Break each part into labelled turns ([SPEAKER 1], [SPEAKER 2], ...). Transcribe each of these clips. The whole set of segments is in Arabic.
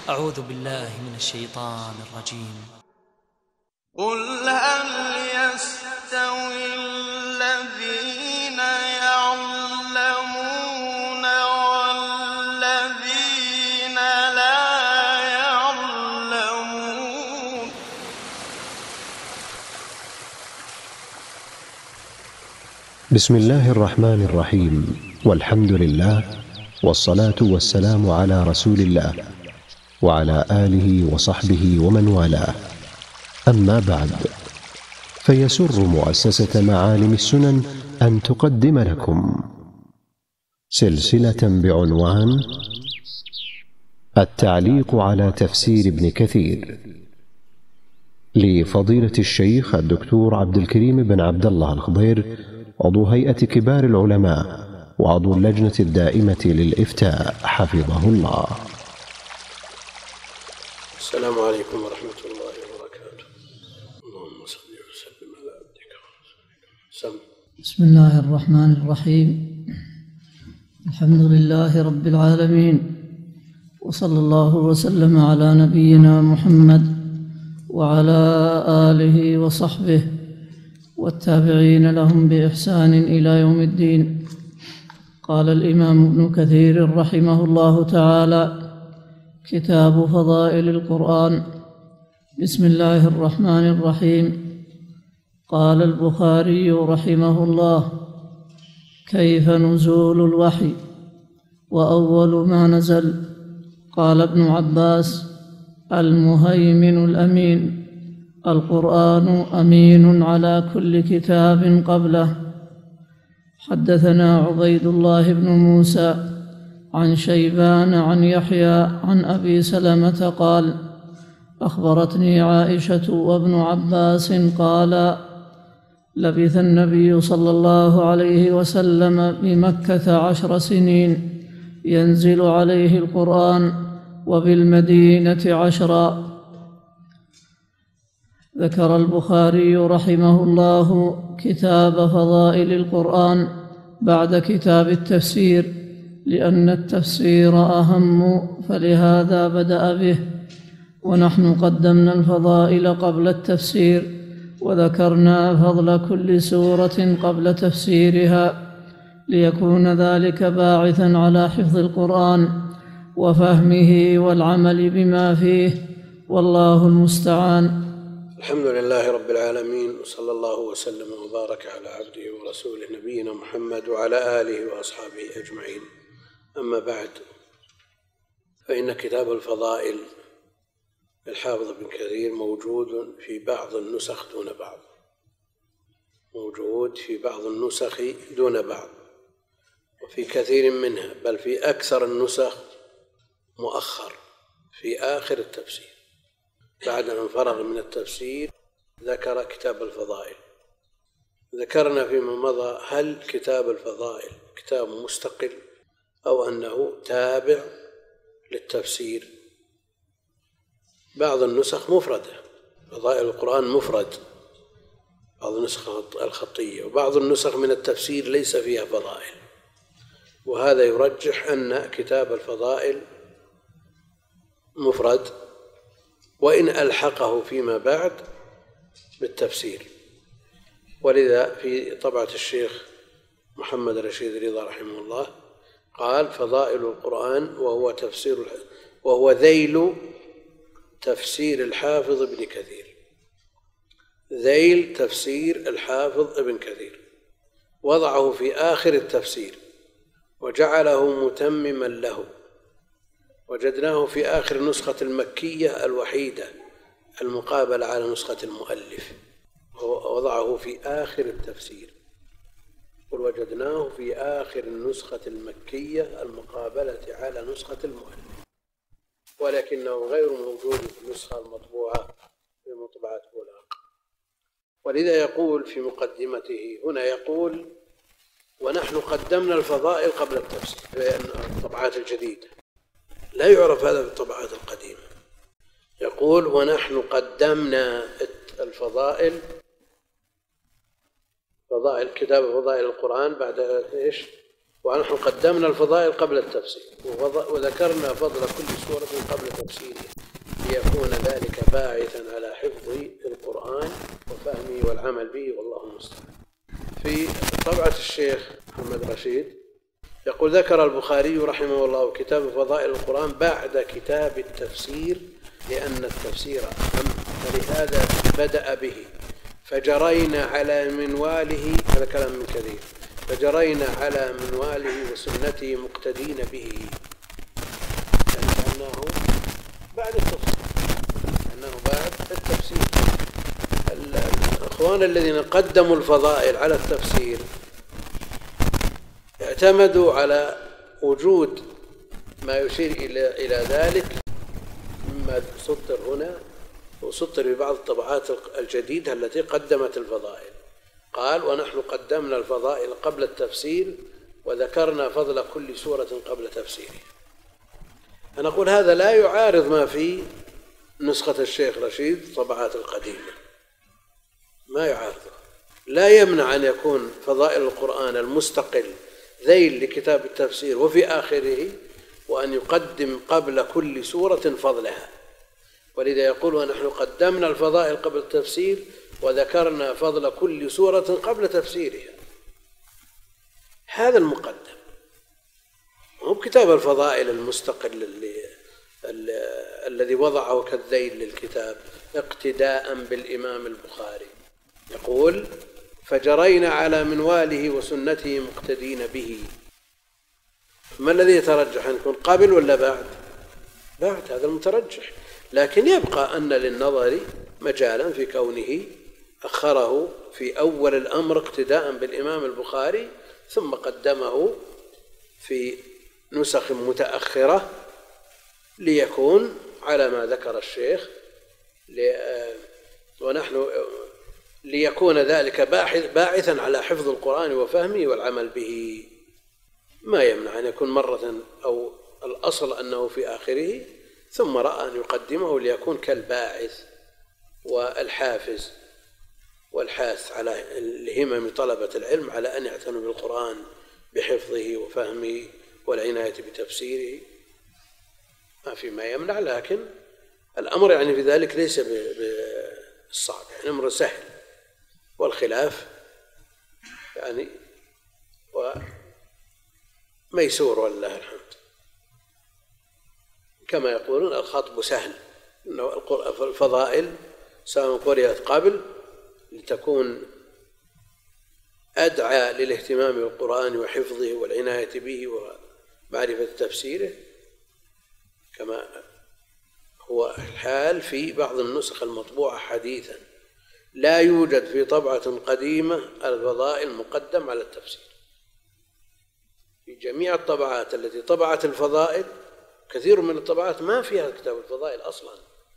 [SPEAKER 1] أعوذ بالله من الشيطان الرجيم.
[SPEAKER 2] قل هل يستوي الذين يعلمون والذين لا يعلمون.
[SPEAKER 3] بسم الله الرحمن الرحيم، والحمد لله، والصلاة والسلام على رسول الله وعلى آله وصحبه ومن والاه. أما بعد، فيسر مؤسسة معالم السنن أن تقدم لكم سلسلة بعنوان التعليق على تفسير ابن كثير لفضيلة الشيخ الدكتور عبد الكريم بن عبد الله الخضير، عضو هيئة كبار العلماء وعضو اللجنة الدائمة للإفتاء، حفظه الله.
[SPEAKER 4] السلام عليكم ورحمة الله وبركاته. اللهم صل وسلم على عبدك ورسولك.
[SPEAKER 5] بسم الله الرحمن الرحيم. الحمد لله رب العالمين، وصلى الله وسلم على نبينا محمد وعلى آله وصحبه والتابعين لهم بإحسان إلى يوم الدين. قال الإمام ابن كثير رحمه الله تعالى: كتاب فضائل القرآن. بسم الله الرحمن الرحيم. قال البخاري رحمه الله: كيف نزول الوحي وأول ما نزل؟ قال ابن عباس: المهيمن الأمين، القرآن أمين على كل كتاب قبله. حدثنا عبيد الله بن موسى عن شيبان عن يحيى عن أبي سلمة قال: أخبرتني عائشة وابن عباس قال: لبث النبي صلى الله عليه وسلم بمكة 10 سنين ينزل عليه القرآن، وبالمدينة 10. ذكر البخاري رحمه الله كتاب فضائل القرآن بعد كتاب التفسير، لأن التفسير أهم، فلهذا بدأ به. ونحن قدمنا الفضائل قبل التفسير، وذكرنا فضل كل سورة قبل تفسيرها، ليكون ذلك باعثا على حفظ القرآن وفهمه والعمل بما فيه، والله المستعان.
[SPEAKER 4] الحمد لله رب العالمين، وصلى الله وسلم وبارك على عبده ورسوله نبينا محمد وعلى آله وأصحابه أجمعين. أما بعد، فإن كتاب الفضائل الحافظ ابن كثير موجود في بعض النسخ دون بعض، موجود في بعض النسخ دون بعض، وفي كثير منها، بل في أكثر النسخ مؤخر في آخر التفسير. بعد أن فرغ من التفسير ذكر كتاب الفضائل. ذكرنا فيما مضى هل كتاب الفضائل كتاب مستقل أو أنه تابع للتفسير. بعض النسخ مفردة، فضائل القرآن مفرد، بعض النسخ الخطية، وبعض النسخ من التفسير ليس فيها فضائل، وهذا يرجح أن كتاب الفضائل مفرد، وإن ألحقه فيما بعد بالتفسير. ولذا في طبعة الشيخ محمد رشيد رضا رحمه الله قال: فضائل القرآن وهو ذيل تفسير الحافظ ابن كثير، ذيل تفسير الحافظ ابن كثير، وضعه في آخر التفسير وجعله متمما له. وجدناه في آخر نسخة المكية الوحيدة المقابلة على نسخة المؤلف، وضعه في آخر التفسير. وجدناه في آخر النسخة المكية المقابلة على نسخة المؤلف، ولكنه غير موجود في النسخة المطبوعة في مطبعة بولاق. ولذا يقول في مقدمته هنا، يقول: ونحن قدمنا الفضائل قبل التفسير في الطبعات الجديدة، لا يعرف هذا في الطبعات القديمة. يقول: ونحن قدمنا الفضائل، فضائل كتاب فضائل القرآن بعد إيش؟ ونحن قدمنا الفضائل قبل التفسير وذكرنا فضل كل سورة قبل تفسيرها ليكون ذلك باعثا على حفظ القرآن وفهمه والعمل به، والله المستعان. في طبعة الشيخ محمد رشيد يقول: ذكر البخاري رحمه الله كتاب فضائل القرآن بعد كتاب التفسير لأن التفسير أهم، فلهذا بدأ به، فجرينا على منواله، هذا كلام من كثير، فجرينا على منواله وسنته مقتدين به، يعني أنه بعد التفسير، الأخوان الذين قدموا الفضائل على التفسير اعتمدوا على وجود ما يشير إلى ذلك مما سطر هنا وسطر في بعض الطبعات الجديدة التي قدمت الفضائل. قال: ونحن قدمنا الفضائل قبل التفسير وذكرنا فضل كل سورة قبل تفسيرها. أنا أقول هذا لا يعارض ما في نسخة الشيخ رشيد الطبعات القديمة، ما يعارضه، لا يمنع أن يكون فضائل القرآن المستقل ذيل لكتاب التفسير وفي آخره، وأن يقدم قبل كل سورة فضلها، ولذا يقول: ونحن قدمنا الفضائل قبل التفسير وذكرنا فضل كل سورة قبل تفسيرها. هذا المقدم، هو كتاب الفضائل المستقل الذي وضعه كالذيل للكتاب اقتداء بالإمام البخاري. يقول: فجرينا على منواله وسنته مقتدين به. ما الذي يترجح، أن يكون قبل ولا بعد؟ بعد، هذا المترجح، لكن يبقى أن للنظر مجالا في كونه أخره في أول الأمر اقتداء بالإمام البخاري ثم قدمه في نسخ متأخرة ليكون على ما ذكر الشيخ، ونحن ليكون ذلك باعثا على حفظ القرآن وفهمه والعمل به. ما يمنع أن يكون مرة، أو الأصل أنه في آخره، ثم رأى أن يقدمه ليكون كالباعث والحافز والحاث على الهمم طلبة العلم على أن يعتنوا بالقرآن بحفظه وفهمه والعناية بتفسيره. ما في ما يمنع، لكن الأمر يعني في ذلك ليس بالصعب، يعني أمر سهل، والخلاف يعني وميسور والله الحمد. كما يقولون: الخطب سهل، إنه الفضائل سواء قرأت قبل لتكون أدعى للاهتمام بالقرآن وحفظه والعناية به ومعرفة تفسيره، كما هو الحال في بعض النسخ المطبوعة حديثا. لا يوجد في طبعة قديمة الفضائل مقدم على التفسير. في جميع الطبعات التي طبعت الفضائل، كثير من الطبعات ما فيها كتاب الفضائل أصلا،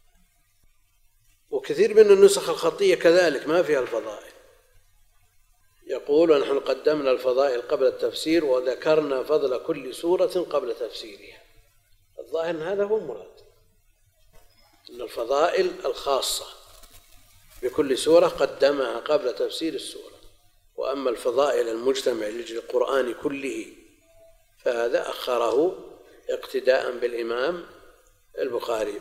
[SPEAKER 4] وكثير من النسخ الخطية كذلك ما فيها الفضائل. يقول: ونحن قدمنا الفضائل قبل التفسير وذكرنا فضل كل سورة قبل تفسيرها. الظاهر أن هذا هو المراد، أن الفضائل الخاصة بكل سورة قدمها قبل تفسير السورة، وأما الفضائل المجتمع للقرآن كله فهذا أخره اقتداء بالإمام البخاري.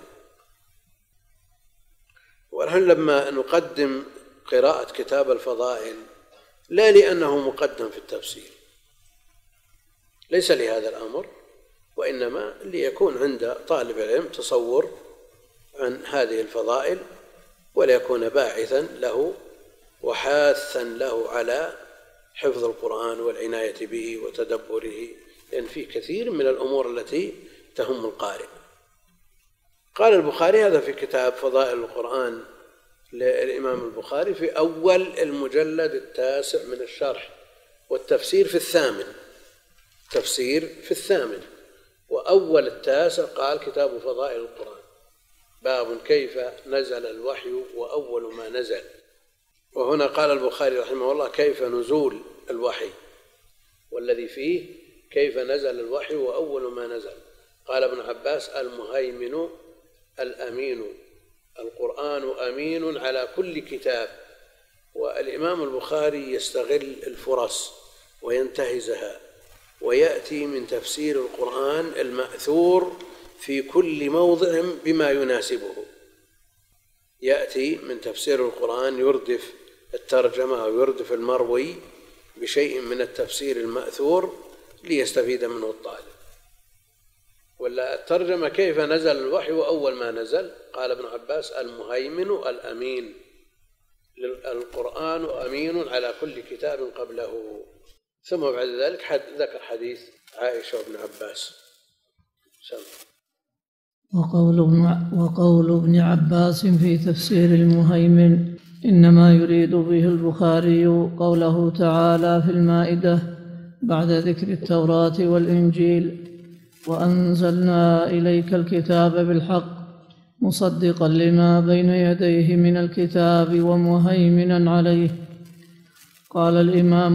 [SPEAKER 4] ونحن لما نقدم قراءة كتاب الفضائل لا لأنه مقدم في التفسير، ليس لهذا الأمر، وإنما ليكون عند طالب العلم تصور عن هذه الفضائل وليكون باعثا له وحاثا له على حفظ القرآن والعناية به وتدبره، لأن فيه كثير من الأمور التي تهم القارئ. قال البخاري هذا في كتاب فضائل القرآن للإمام البخاري في أول المجلد 9 من الشرح، والتفسير في 8، تفسير في 8، وأول 9 قال كتاب فضائل القرآن، باب كيف نزل الوحي وأول ما نزل. وهنا قال البخاري رحمه الله كيف نزول الوحي، والذي فيه كيف نزل الوحي وأول ما نزل. قال ابن عباس: المهيمن الأمين، القرآن أمين على كل كتاب. والإمام البخاري يستغل الفرص وينتهزها ويأتي من تفسير القرآن المأثور في كل موضع بما يناسبه. يأتي من تفسير القرآن يردف الترجمة أو يردف المروي بشيء من التفسير المأثور ليستفيد منه الطالب. ولا الترجمة كيف نزل الوحي وأول ما نزل قال ابن عباس: المهيمن الأمين، القرآن أمين على كل كتاب قبله. ثم بعد ذلك ذكر حديث عائشة وابن عباس.
[SPEAKER 5] وقول ابن عباس في تفسير المهيمن إنما يريد به البخاري قوله تعالى في المائدة بعد ذكر التوراة والإنجيل: وأنزلنا إليك الكتاب بالحق مصدقا لما بين يديه من الكتاب ومهيمنا عليه. قال الإمام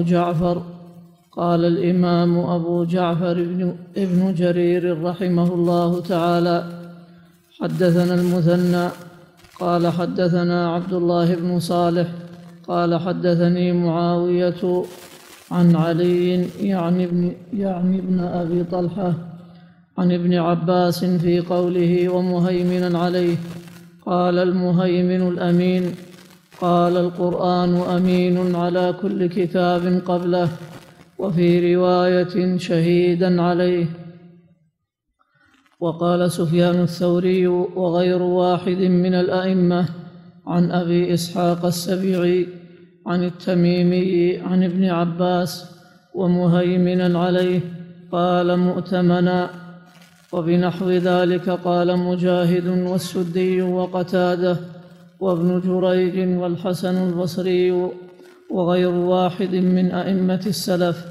[SPEAKER 5] أبو جعفر ابن جرير رحمه الله تعالى: حدثنا المثنى قال حدثنا عبد الله بن صالح قال حدثني معاوية عن علي يعني ابن أبي طلحة عن ابن عباس في قوله ومهيمنا عليه قال: المهيمن الأمين. قال: القرآن أمين على كل كتاب قبله، وفي رواية شهيدا عليه. وقال سفيان الثوري وغير واحد من الأئمة عن أبي إسحاق السبيعي عن التميمي عن ابن عباس: ومهيمنا عليه قال: مؤتمنا. وبنحو ذلك قال مجاهد والسدي وقتادة وابن جريج والحسن البصري وغير واحد من أئمة السلف.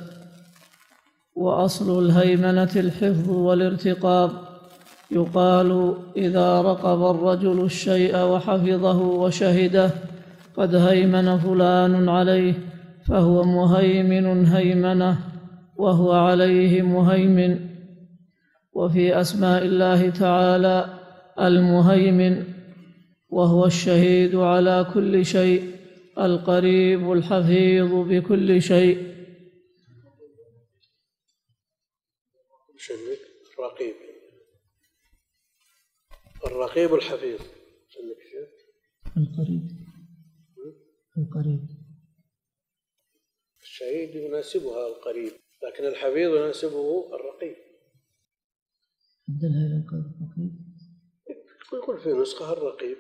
[SPEAKER 5] وأصل الهيمنة الحفظ والارتقاب. يقال: إذا رقب الرجل الشيء وحفظه وشهده قد هيمن فلان عليه فهو مهيمن هيمنة، وهو عليه مهيمن. وفي أسماء الله تعالى المهيمن، وهو الشهيد على كل شيء، القريب الحفيظ بكل شيء.
[SPEAKER 4] الرقيب الحفيظ.
[SPEAKER 5] القريب
[SPEAKER 4] الشهيد يناسبها القريب، لكن الحفيظ يناسبه الرقيب.
[SPEAKER 5] بدلها إلى الرقيب.
[SPEAKER 4] يقول في نسخة الرقيب.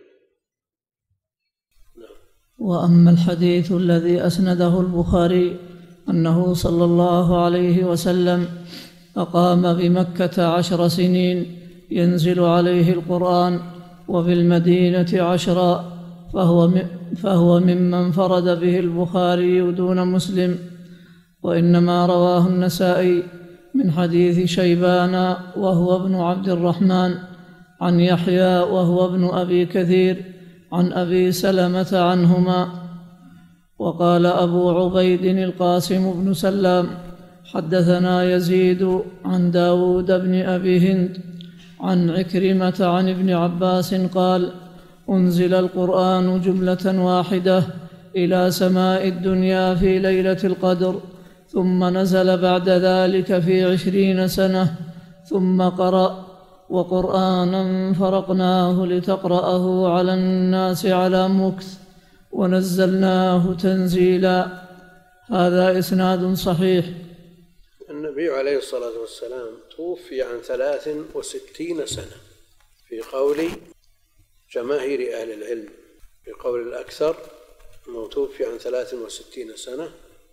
[SPEAKER 4] نعم.
[SPEAKER 5] وأما الحديث الذي أسنده البخاري أنه صلى الله عليه وسلم أقام بمكة 10 سنين ينزل عليه القرآن وبالمدينة 10، فهو ممن فرد به البخاري دون مسلم. وإنما رواه النسائي من حديث شيبان وهو ابن عبد الرحمن عن يحيى وهو ابن أبي كثير عن أبي سلمة عنهما. وقال أبو عبيد القاسم بن سلام: حدثنا يزيد عن داود بن أبي هند عن عكرمة عن ابن عباس قال: أنزل القرآن جملة واحدة إلى سماء الدنيا في ليلة القدر، ثم نزل بعد ذلك في 20 سنة، ثم قرأ: وقرآنا فرقناه لتقرأه على الناس على مكث ونزلناه تنزيلا. هذا إسناد صحيح.
[SPEAKER 4] النبي عليه الصلاة والسلام توفي عن 63 سنة في قول جماهير أهل العلم، في قول الأكثر أنه توفي عن 63 سنة،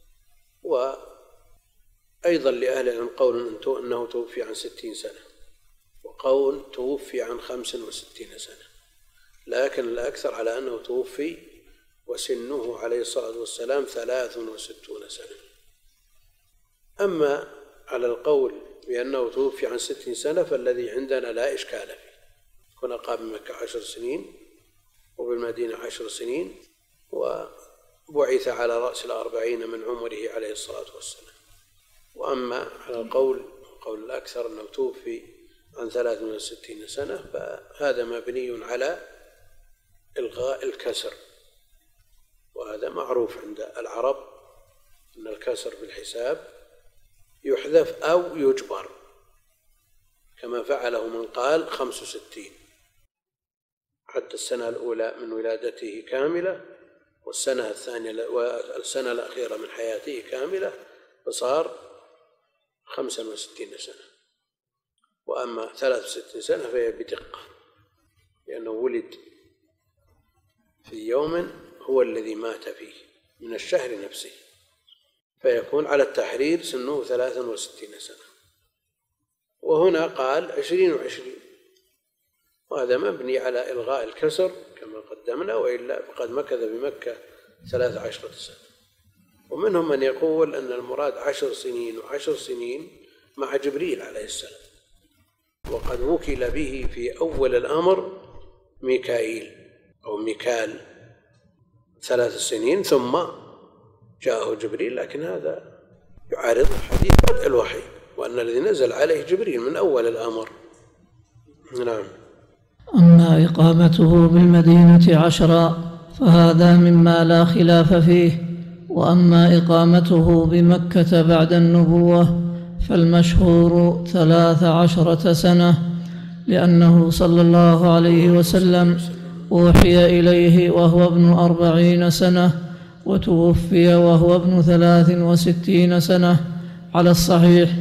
[SPEAKER 4] وأيضا لأهل العلم قول أنه توفي عن 60 سنة، وقول توفي عن 65 سنة، لكن الأكثر على أنه توفي وسنه عليه الصلاة والسلام 63 سنة. أما على القول بأنه توفي عن 60 سنة فالذي عندنا لا إشكال فيه. كنا قام مكة 10 سنين وبالمدينة 10 سنين، وبعث على رأس 40 من عمره عليه الصلاة والسلام. وأما على القول الأكثر أنه توفي عن 63 سنة فهذا مبني على إلغاء الكسر، وهذا معروف عند العرب أن الكسر في الحساب يحذف أو يجبر، كما فعله من قال 65، حتى السنة الأولى من ولادته كاملة، والسنة الثانية والسنة الأخيرة من حياته كاملة، فصار 65 سنة. وأما 63 سنة فهي بدقة، لأنه ولد في يوم هو الذي مات فيه من الشهر نفسه، فيكون على التحرير سنه 63 سنة. وهنا قال 20 و20، وهذا مبني على إلغاء الكسر كما قدمنا، وإلا فقد مكث بمكة 13 سنة. ومنهم من يقول أن المراد 10 سنين و10 سنين مع جبريل عليه السلام، وقد وكل به في أول الأمر ميكائيل أو ميكال 3 سنين، ثم جاءه جبريل، لكن هذا يعارض حديث بدء الوحي، وأن الذي نزل عليه جبريل من أول الأمر. نعم.
[SPEAKER 5] أما إقامته بالمدينة 10 فهذا مما لا خلاف فيه. وأما إقامته بمكة بعد النبوة فالمشهور 13 سنة، لأنه صلى الله عليه وسلم أوحي إليه وهو ابن 40 سنة، وتوفي وهو ابن 63 سنة على الصحيح.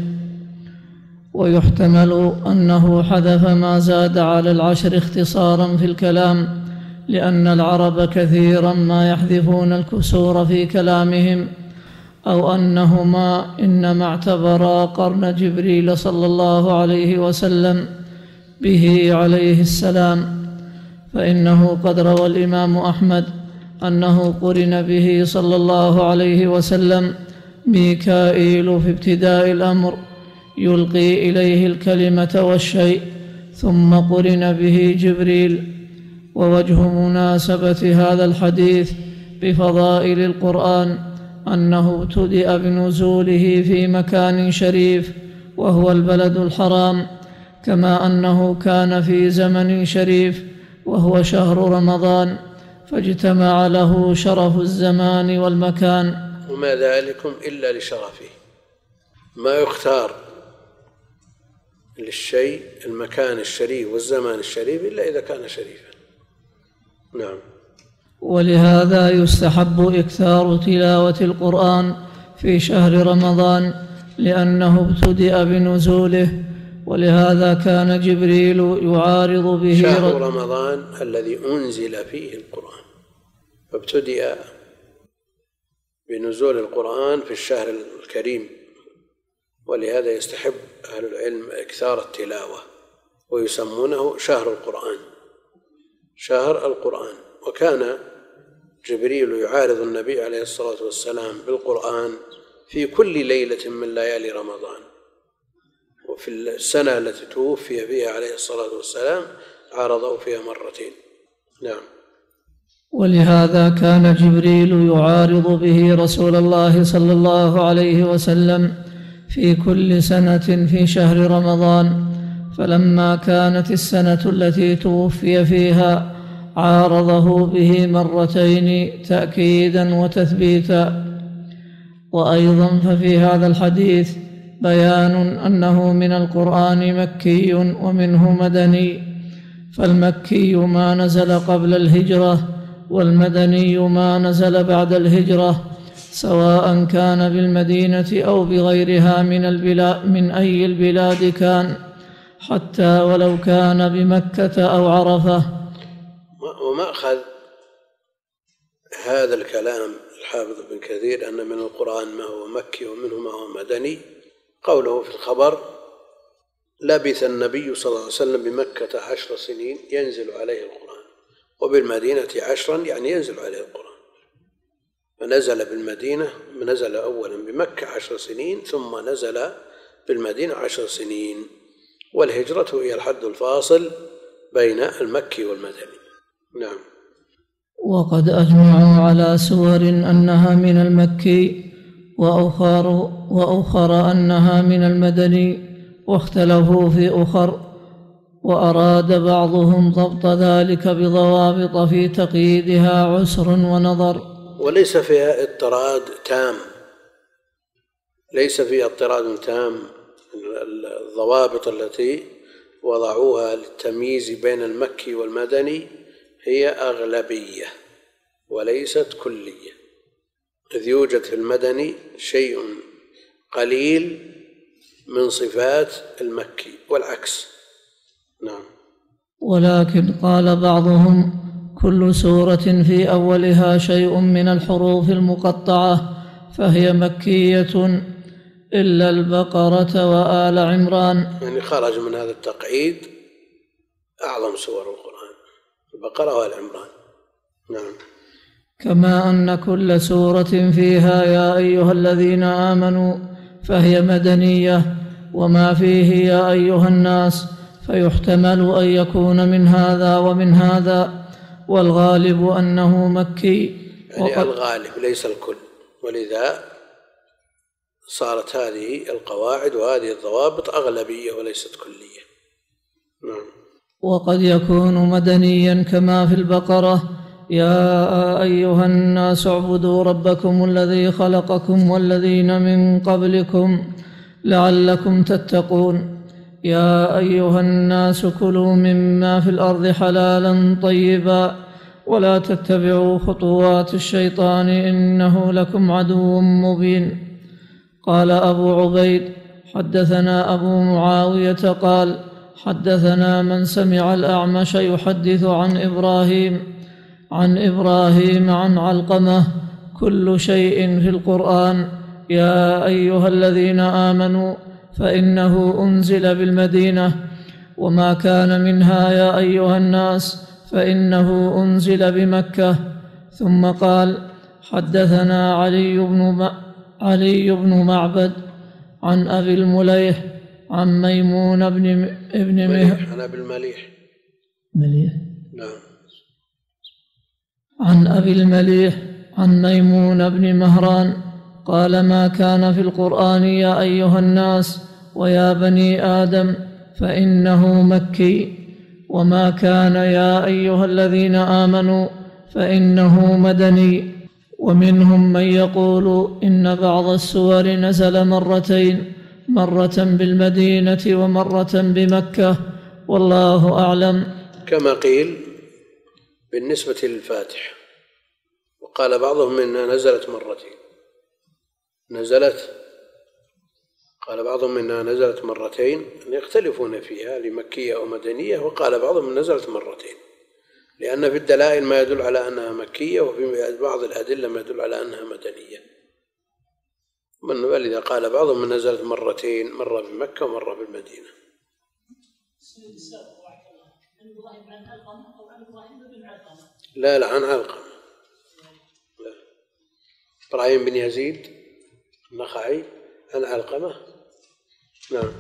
[SPEAKER 5] ويحتمل أنه حذف ما زاد على 10 اختصارا في الكلام، لأن العرب كثيرا ما يحذفون الكسور في كلامهم، أو أنهما إنما اعتبرا قرن جبريل صلى الله عليه وسلم به عليه السلام، فإنه قد روى الإمام أحمد أنه قرن به صلى الله عليه وسلم ميكائيل في ابتداء الأمر يلقي إليه الكلمة والشيء، ثم قرن به جبريل. ووجه مناسبة هذا الحديث بفضائل القرآن أنه ابتدأ بنزوله في مكان شريف وهو البلد الحرام، كما أنه كان في زمن شريف وهو شهر رمضان، فاجتمع له شرف الزمان والمكان.
[SPEAKER 4] وما ذلكم إلا لشرفه، ما يختار للشيء المكان الشريف والزمان الشريف إلا إذا كان شريفا. نعم.
[SPEAKER 5] ولهذا يستحب إكثار تلاوة القرآن في شهر رمضان، لأنه ابتدأ بنزوله، ولهذا كان جبريل يعارض به
[SPEAKER 4] شهر رمضان الذي أنزل فيه القرآن، فابتدأ بنزول القرآن في الشهر الكريم، ولهذا يستحب أهل العلم إكثار التلاوة، ويسمونه شهر القرآن، شهر القرآن. وكان جبريل يعارض النبي عليه الصلاة والسلام بالقرآن في كل ليلة من ليالي رمضان، وفي السنة التي توفي فيها عليه الصلاة والسلام عارضه فيها مرتين. نعم.
[SPEAKER 5] ولهذا كان جبريل يعارض به رسول الله صلى الله عليه وسلم في كل سنة في شهر رمضان، فلما كانت السنة التي توفي فيها عارضه به مرتين تأكيدا وتثبيتا. وأيضا ففي هذا الحديث بيان أنه من القرآن مكي ومنه مدني، فالمكي ما نزل قبل الهجرة، والمدني ما نزل بعد الهجرة، سواء كان بالمدينة أو بغيرها من أي البلاد كان، حتى ولو كان بمكة أو عرفة.
[SPEAKER 4] ومأخذ هذا الكلام الحافظ ابن كثير أن من القرآن ما هو مكي ومنه ما هو مدني، قوله في الخبر: لبث النبي صلى الله عليه وسلم بمكة 10 سنين ينزل عليه القرآن، وبالمدينة 10 يعني ينزل عليه القرآن. فنزل بالمدينة، نزل أولا بمكة 10 سنين، ثم نزل بالمدينة 10 سنين، والهجرة هي الحد الفاصل بين المكي والمدني. نعم.
[SPEAKER 5] وقد أجمعوا على سور أنها من المكي، وأخر أنها من المدني، واختلفوا في أخر، وأراد بعضهم ضبط ذلك بضوابط في تقييدها عسر ونظر،
[SPEAKER 4] وليس فيها اضطراد تام، ليس فيها اضطراد تام. الضوابط التي وضعوها للتمييز بين المكي والمدني هي أغلبية وليست كلية، إذ يوجد في المدني شيء قليل من صفات المكي والعكس. نعم.
[SPEAKER 5] ولكن قال بعضهم: كل سورة في أولها شيء من الحروف المقطعة فهي مكية إلا البقرة وآل عمران.
[SPEAKER 4] يعني خرج من هذا التقعيد أعظم سور القرآن، البقرة وآل عمران. نعم.
[SPEAKER 5] كما أن كل سورة فيها يا أيها الذين آمنوا فهي مدنية، وما فيه يا أيها الناس فيحتمل أن يكون من هذا ومن هذا، والغالب أنه مكي.
[SPEAKER 4] يعني الغالب ليس الكل، ولذا صارت هذه القواعد وهذه الضوابط أغلبية وليست كلية. نعم.
[SPEAKER 5] وقد يكون مدنيا كما في البقرة: يا أيها الناس اعبدوا ربكم الذي خلقكم والذين من قبلكم لعلكم تتقون. يا أيها الناس كلوا مما في الأرض حلالا طيبا ولا تتبعوا خطوات الشيطان إنه لكم عدو مبين. قال أبو عبيد: حدثنا أبو معاوية قال: حدثنا من سمع الأعمش يحدث عن إبراهيم عن علقمة: كل شيء في القرآن يا أيها الذين آمنوا فإنه أنزل بالمدينة، وما كان منها يا أيها الناس فإنه أنزل بمكة. ثم قال: حدثنا علي بن معبد عن أبي المليح عن ميمون بن
[SPEAKER 4] مليح. عن أبي المليح.
[SPEAKER 5] مليح.
[SPEAKER 4] نعم.
[SPEAKER 5] عن أبي المليح عن ميمون بن مهران قال: ما كان في القرآن يا أيها الناس ويا بني آدم فإنه مكي، وما كان يا أيها الذين آمنوا فإنه مدني. ومنهم من يقول إن بعض السور نزل مرتين، مرة بالمدينة ومرة بمكة، والله أعلم.
[SPEAKER 4] كما قيل بالنسبة للفاتح، وقال بعضهم إنها نزلت مرتين. قال بعضهم إنها نزلت مرتين، يختلفون فيها لمكية أو مدنية، وقال بعضهم نزلت مرتين، لأن في الدلائل ما يدل على أنها مكية، وفي بعض الأدلة ما يدل على أنها مدنية. ولذا قال بعضهم نزلت مرتين، مرة بمكة ومرة بالمدينة. لا عن علقمة. لا. إبراهيم بن يزيد النخعي عن علقمة. نعم.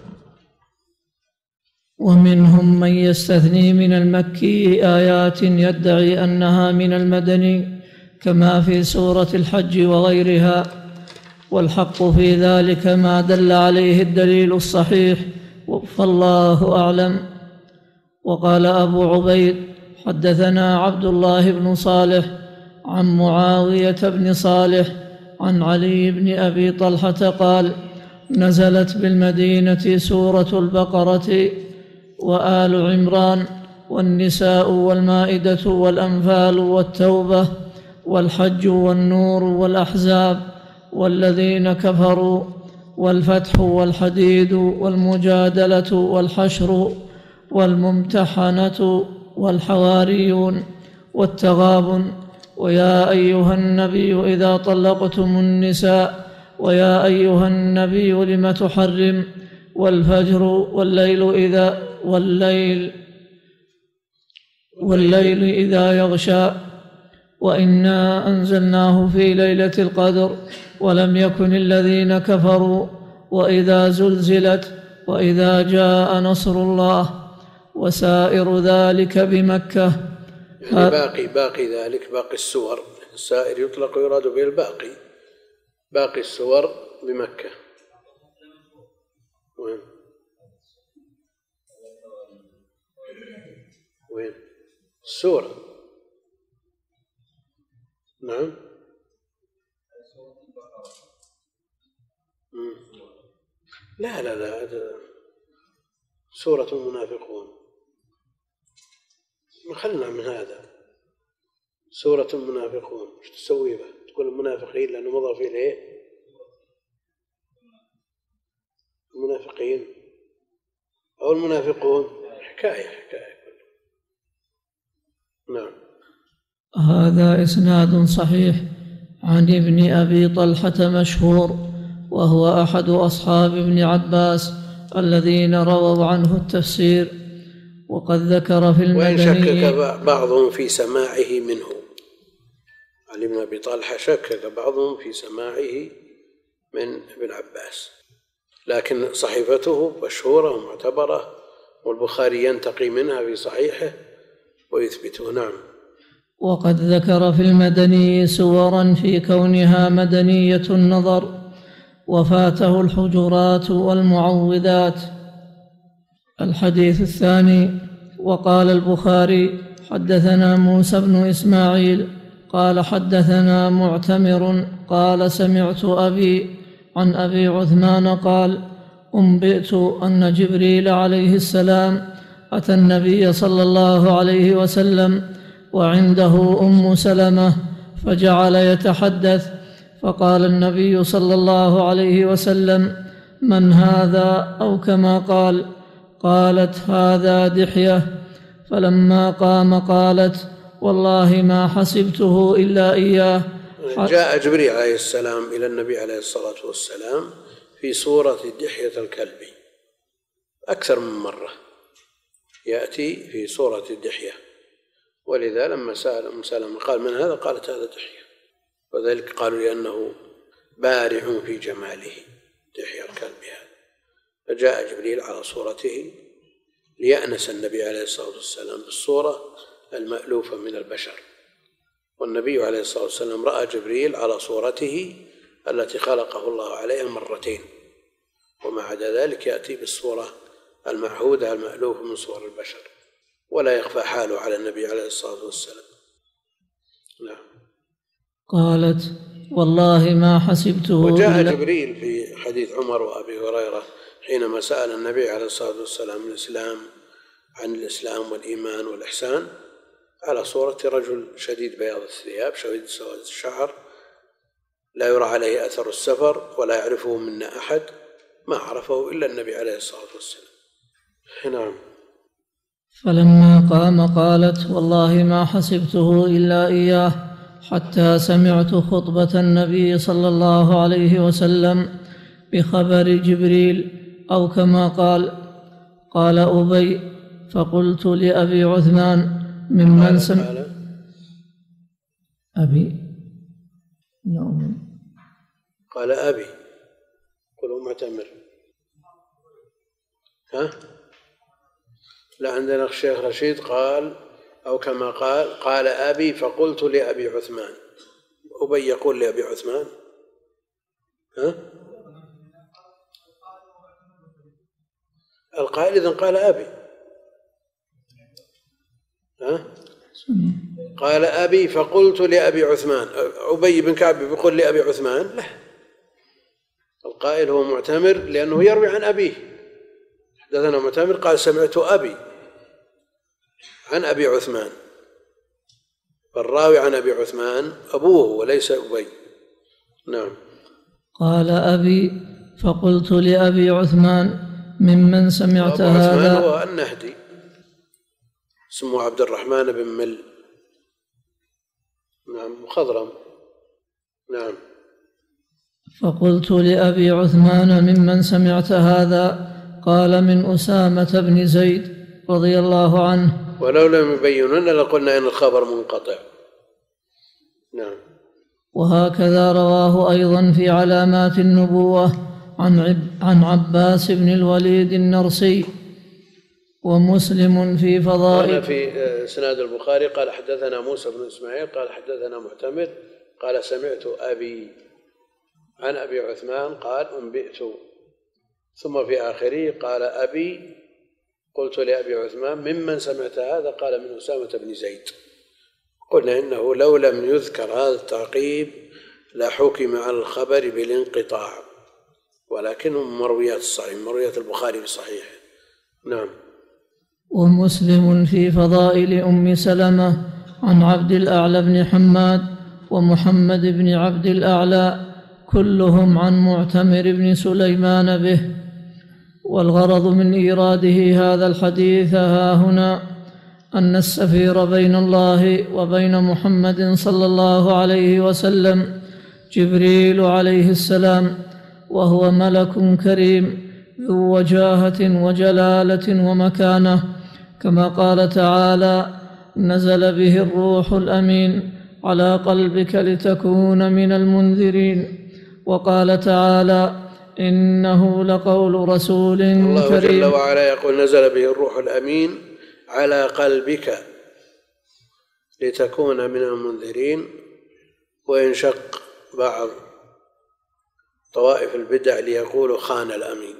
[SPEAKER 5] ومنهم من يستثني من المكي آيات يدعي أنها من المدني كما في سورة الحج وغيرها، والحق في ذلك ما دل عليه الدليل الصحيح، فالله أعلم. وقال أبو عبيد: حدثنا عبد الله بن صالح عن معاوية بن صالح عن علي بن أبي طلحة قال: نزلت بالمدينة سورة البقرة وآل عمران والنساء والمائدة والأنفال والتوبة والحج والنور والأحزاب والذين كفروا والفتح والحديد والمجادلة والحشر والممتحنة والحواريون والتغابن ويا أيها النبي إذا طلقتم النساء ويا أيها النبي لم تحرم والفجر والليل إذا يغشى وإنا أنزلناه في ليلة القدر ولم يكن الذين كفروا وإذا زلزلت وإذا جاء نصر الله وسائر ذلك بمكة.
[SPEAKER 4] يعني باقي ذلك، باقي السور، السائر يطلق ويراد به الباقي، باقي السور بمكة. وين السورة؟ نعم. لا لا لا، هذا سورة المنافقون، ما خلنا من هذا. سورة المنافقون ايش تسوي به؟ تقول المنافقين لأنه مضاف إليه، المنافقين أو المنافقون، حكاية نعم.
[SPEAKER 5] هذا إسناد صحيح عن ابن أبي طلحة مشهور، وهو أحد أصحاب ابن عباس الذين رووا عنه التفسير. وقد ذكر في المدني،
[SPEAKER 4] وإن شكك بعضهم في سماعه منه، علي بن أبي طلحة شكك بعضهم في سماعه من ابن عباس، لكن صحيفته مشهورة ومعتبرة، والبخاري ينتقي منها في صحيحه ويثبته. نعم.
[SPEAKER 5] وقد ذكر في المدني سورا في كونها مدنية النظر، وفاته الحجرات والمعوذات. الحديث الثاني. وقال البخاري: حدثنا موسى بن إسماعيل قال حدثنا معتمر قال سمعت أبي عن أبي عثمان قال: أنبئت أن جبريل عليه السلام أتى النبي صلى الله عليه وسلم وعنده أم سلمة، فجعل يتحدث، فقال النبي صلى الله عليه وسلم: من هذا؟ أو كما قال. قالت: هذا دحية. فلما قام قالت: والله ما حسبته إلا إياه.
[SPEAKER 4] جاء جبريل عليه السلام إلى النبي عليه الصلاة والسلام في صورة دحية الكلب أكثر من مرة، يأتي في صورة دحية، ولذا لما سأل أم سلمة قال: من هذا؟ قالت: هذا دحية، وذلك قالوا لأنه بارع في جماله دحية الكلب هذا. فجاء جبريل على صورته ليأنس النبي عليه الصلاة والسلام بالصورة المألوفة من البشر، والنبي عليه الصلاة والسلام رأى جبريل على صورته التي خلقه الله عليها مرتين، ومع عدا ذلك يأتي بالصورة المعهودة المألوفة من صور البشر، ولا يخفى حاله على النبي عليه الصلاة والسلام. نعم.
[SPEAKER 5] قالت: والله ما حسبته.
[SPEAKER 4] وجاء جبريل في حديث عمر وأبي هريرة حينما سأل النبي عليه الصلاة والسلام عن الإسلام والإيمان والإحسان على صورة رجل شديد بياض الثياب شديد سواد الشعر، لا يرى عليه أثر السفر ولا يعرفه منا أحد، ما عرفه إلا النبي عليه الصلاة والسلام. نعم.
[SPEAKER 5] فلما قام قالت: والله ما حسبته إلا إياه، حتى سمعت خطبة النبي صلى الله عليه وسلم بخبر جبريل، أو كما قال. قال أبي: فقلت لأبي عثمان ممن سمع أبي نعم.
[SPEAKER 4] قال أبي، قلوا معتمر. ها؟ لا، عندنا الشيخ رشيد قال أو كما قال أبي فقلت لأبي عثمان. أبي يقول لأبي عثمان. ها؟ القائل إذن قال أبي. ها؟ قال أبي فقلت لأبي عثمان. أبي بن كعب يقول لأبي عثمان؟ لا، القائل هو معتمر لأنه يروي عن أبيه. حدثنا معتمر قال سمعت أبي عن أبي عثمان، فالراوي عن أبي عثمان أبوه وليس أبي. نعم.
[SPEAKER 5] قال أبي فقلت لأبي عثمان ممن سمعت هذا.
[SPEAKER 4] عثمان هو النهدي، اسمه عبد الرحمن بن مل. نعم. مخضرم. نعم.
[SPEAKER 5] فقلت لأبي عثمان ممن سمعت هذا؟ قال من أسامة بن زيد رضي الله عنه.
[SPEAKER 4] ولو لم يبينن لقلنا إن الخبر منقطع. نعم.
[SPEAKER 5] وهكذا رواه أيضا في علامات النبوة عن عباس بن الوليد النرسي، ومسلم في فضائل.
[SPEAKER 4] هنا في إسناد البخاري قال حدثنا موسى بن إسماعيل قال حدثنا معتمر قال سمعت أبي عن أبي عثمان قال أنبئت، ثم في آخره قال أبي قلت لأبي عثمان ممن سمعت هذا؟ قال من أسامة بن زيد. قلنا إنه لو لم يذكر هذا التعقيب لحكم على الخبر بالانقطاع، ولكنهم مرويات الصحيح، مرويات البخاري في صحيح. نعم.
[SPEAKER 5] ومسلم في فضائل أم سلمة عن عبد الأعلى بن حماد ومحمد بن عبد الأعلى كلهم عن معتمر بن سليمان به. والغرض من إيراده هذا الحديث ها هنا أن السفير بين الله وبين محمد صلى الله عليه وسلم جبريل عليه السلام، وهو ملك كريم ذو وجاهة وجلالة ومكانة، كما قال تعالى: نزل به الروح الأمين على قلبك لتكون من المنذرين. وقال تعالى: إنه لقول رسول كريم.
[SPEAKER 4] الله جل وعلا يقول: نزل به الروح الأمين على قلبك لتكون من المنذرين. وينشق بعض طوائف البدع ليقولوا خان الأمين،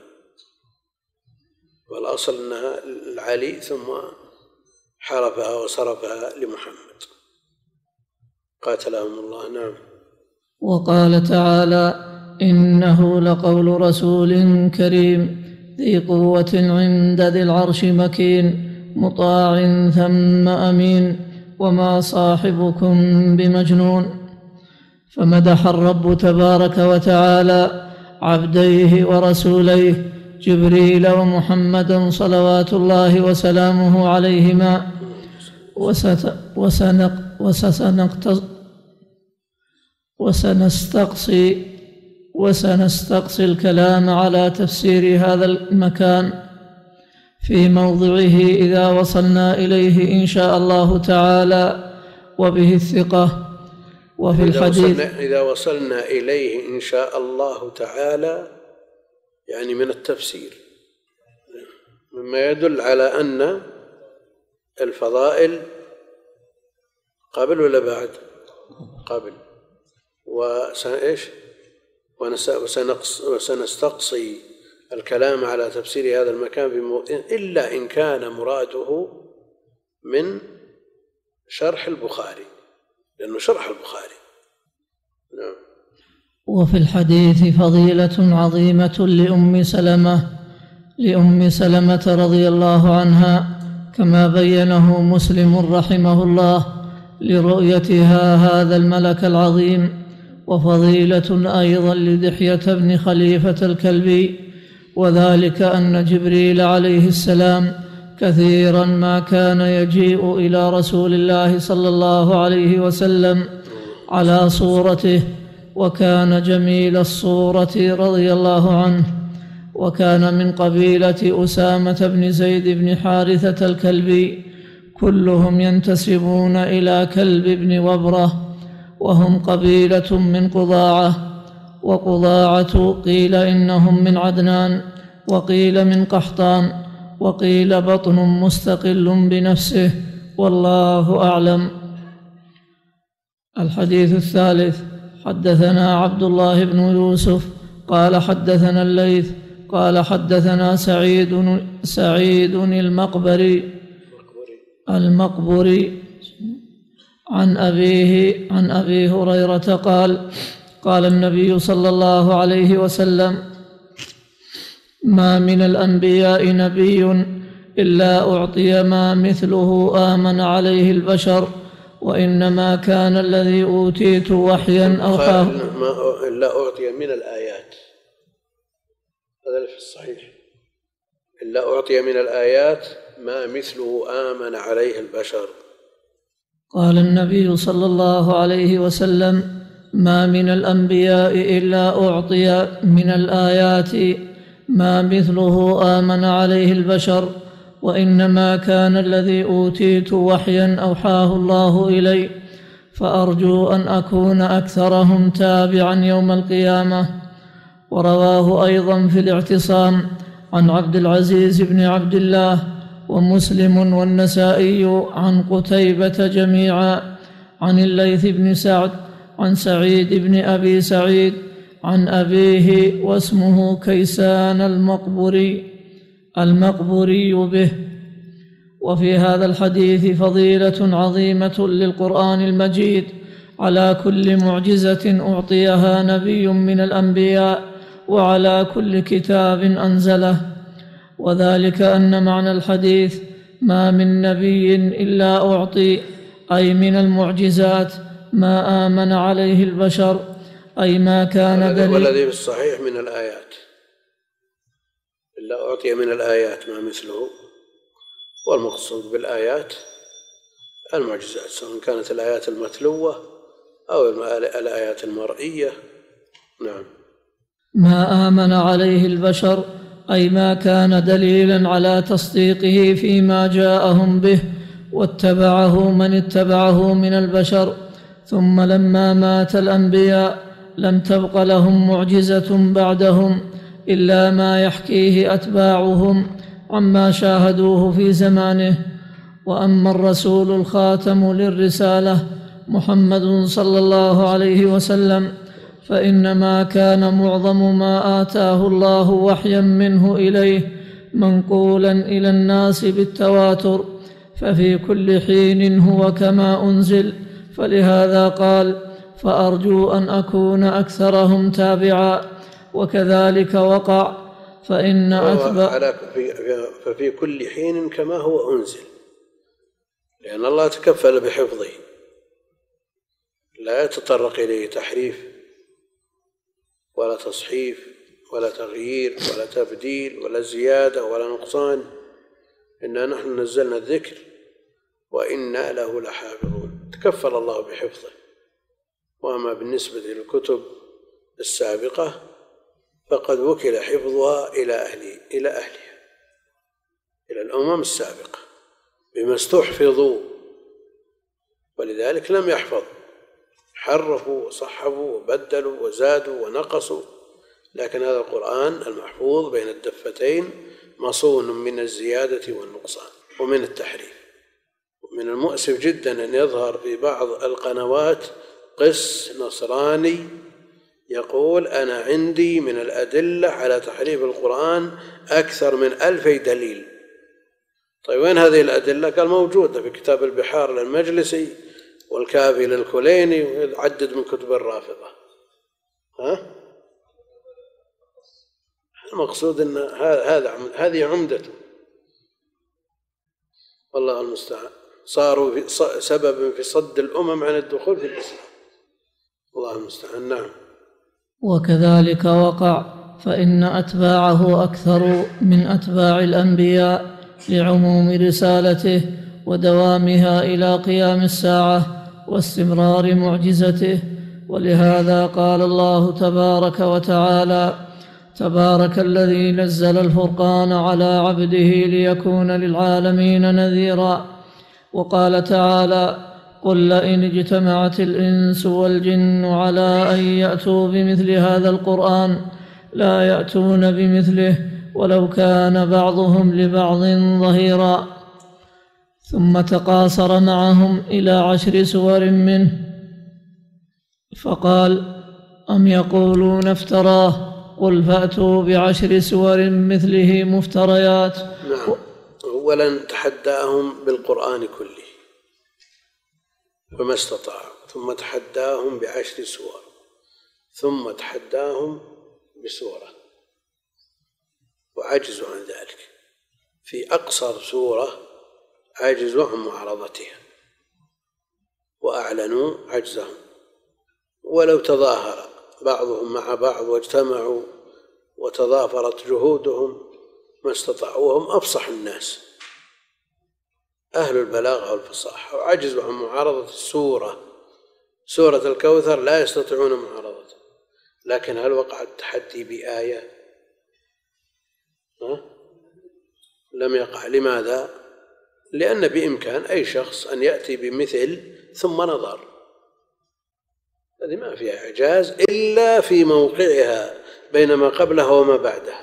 [SPEAKER 4] والأصل أنها العلي ثم حرفها وصرفها لمحمد قاتلهم الله. نعم.
[SPEAKER 5] وقال تعالى: إنه لقول رسول كريم ذي قوة عند ذي العرش مكين مطاع ثم أمين وما صاحبكم بمجنون. فمدح الرب تبارك وتعالى عبديه ورسوليه جبريل ومحمدا صلوات الله وسلامه عليهما. وسنستقصي الكلام على تفسير هذا المكان في موضعه إذا وصلنا إليه إن شاء الله تعالى وبه الثقة. وفي الحديث
[SPEAKER 4] إذا وصلنا إليه إن شاء الله تعالى يعني من التفسير، مما يدل على أن الفضائل قبل ولا بعد؟ قبل. وسنستقصي الكلام على تفسير هذا المكان إلا إن كان مراده من شرح البخاري، لأنه شرح البخاري. نعم.
[SPEAKER 5] وفي الحديث فضيلة عظيمة لأم سلمة رضي الله عنها، كما بينه مسلم رحمه الله لرؤيتها هذا الملك العظيم، وفضيلة أيضا لدحية بن خليفة الكلبي، وذلك أن جبريل عليه السلام كثيرا ما كان يجيء إلى رسول الله صلى الله عليه وسلم على صورته، وكان جميل الصورة رضي الله عنه، وكان من قبيلة أسامة بن زيد بن حارثة الكلبي، كلهم ينتسبون إلى كلب بن وبرة، وهم قبيلة من قضاعة. وقضاعة قيل إنهم من عدنان، وقيل من قحطان، وقيل بطن مستقل بنفسه، والله أعلم. الحديث الثالث: حدثنا عبد الله بن يوسف قال حدثنا الليث قال حدثنا سعيد المقبري عن أبي هريرة قال: قال النبي صلى الله عليه وسلم: ما من الأنبياء نبي إلا أعطي ما مثله آمن عليه البشر، وإنما كان الذي أوتيت وحيا أوحاه.
[SPEAKER 4] إلا أعطي من الآيات، هذا في الصحيح، إلا أعطي من الآيات ما مثله آمن عليه البشر.
[SPEAKER 5] قال النبي صلى الله عليه وسلم: ما من الأنبياء إلا أعطي من الآيات ما مثله آمن عليه البشر، وإنما كان الذي أوتيت وحيا أوحاه الله إلي، فأرجو أن أكون أكثرهم تابعا يوم القيامة. ورواه أيضا في الاعتصام عن عبد العزيز بن عبد الله ومسلم والنسائي عن قتيبة جميعا عن الليث بن سعد عن سعيد بن أبي سعيد عن أبيه واسمه كيسان المقبري به. وفي هذا الحديث فضيلة عظيمة للقرآن المجيد على كل معجزة أعطيها نبي من الأنبياء، وعلى كل كتاب أنزله. وذلك أن معنى الحديث ما من نبي إلا أعطي، أي من المعجزات ما آمن عليه البشر، أي ما كان دليل.
[SPEAKER 4] والذي في الصحيح من الآيات، إلا أعطي من الآيات ما مثله. والمقصود بالآيات المعجزات، سواء كانت الآيات المتلوة أو الآيات المرئية. نعم.
[SPEAKER 5] ما آمن عليه البشر، أي ما كان دليلا على تصديقه فيما جاءهم به واتبعه من اتبعه من البشر. ثم لما مات الأنبياء لم تبق لهم معجزة بعدهم إلا ما يحكيه أتباعهم عما شاهدوه في زمانه. وأما الرسول الخاتم للرسالة محمد صلى الله عليه وسلم فإنما كان معظم ما آتاه الله وحيا منه إليه منقولا إلى الناس بالتواتر، ففي كل حين هو كما أنزل. فلهذا قال: فأرجو أن أكون أكثرهم تابعا. وكذلك وقع، فإن
[SPEAKER 4] ففي كل حين كما هو أنزل، لأن الله تكفل بحفظه، لا يتطرق إليه تحريف ولا تصحيف ولا تغيير ولا تبديل ولا زيادة ولا نقصان. إنا نحن نزلنا الذكر وإنا له لحافظون. تكفل الله بحفظه. وأما بالنسبة للكتب السابقة فقد وكل حفظها إلى أهلها، إلى الأمم السابقة بما استحفظوا، ولذلك لم يحفظ، حرفوا وصحفوا وبدلوا وزادوا ونقصوا. لكن هذا القرآن المحفوظ بين الدفتين مصون من الزيادة والنقصان ومن التحريف. ومن المؤسف جدا أن يظهر في بعض القنوات قس نصراني يقول: أنا عندي من الأدلة على تحريف القرآن أكثر من 1000 دليل. طيب وين هذه الأدلة؟ قال: موجودة في كتاب البحار للمجلسي والكافي للكليني ويعدد من كتب الرافضة. المقصود أن هذه عمدته، والله المستعان. صاروا سبب في صد الأمم عن الدخول في الإسلام، الله المستعان. نعم.
[SPEAKER 5] وكذلك وقع، فإن أتباعه أكثر من أتباع الأنبياء لعموم رسالته ودوامها إلى قيام الساعة واستمرار معجزته. ولهذا قال الله تبارك وتعالى: تبارك الذي نزل الفرقان على عبده ليكون للعالمين نذيرا. وقال تعالى: قل لئن اجتمعت الإنس والجن على أن يأتوا بمثل هذا القرآن لا يأتون بمثله ولو كان بعضهم لبعض ظهيرا. ثم تقاصر معهم إلى 10 سور منه، فقال: أم يقولون افتراه قل فأتوا ب10 سور مثله مفتريات.
[SPEAKER 4] نعم. أولا تحداهم بالقرآن كله فما استطاعوا، ثم تحداهم ب10 سور، ثم تحداهم بسورة وعجزوا عن ذلك. في أقصر سورة عجزوا عن معارضتها وأعلنوا عجزهم، ولو تظاهر بعضهم مع بعض واجتمعوا وتضافرت جهودهم ما استطاعوا، وهم أفصح الناس أهل البلاغة والفصاحة، وعجزوا عن معارضة سورة الكوثر لا يستطيعون معارضته. لكن هل وقع التحدي بآية؟ لم يقع. لماذا؟ لأن بإمكان أي شخص أن يأتي بمثل ثم نظر، هذه ما فيها إعجاز إلا في موقعها بين ما قبلها وما بعدها،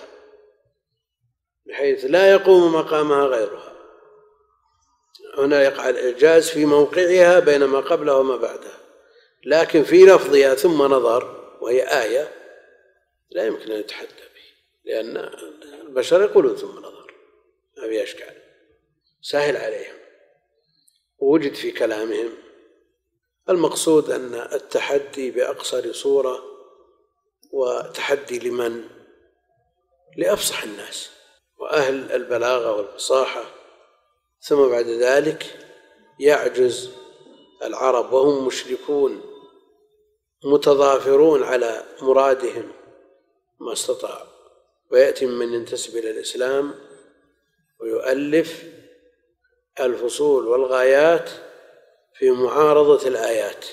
[SPEAKER 4] بحيث لا يقوم مقامها غيرها. هنا يقع الإعجاز في موقعها بين ما قبلها وما بعدها، لكن في لفظها ثم نظر وهي آية لا يمكن أن يتحدى به، لأن البشر يقولون ثم نظر، ما في أشكال، سهل عليهم ووجد في كلامهم. المقصود أن التحدي بأقصر سورة وتحدي لمن؟ لأفصح الناس وأهل البلاغة والفصاحة. ثم بعد ذلك يعجز العرب وهم مشركون متضافرون على مرادهم ما استطاعوا، ويأتي من ينتسب إلى الإسلام ويؤلف الفصول والغايات في معارضة الآيات،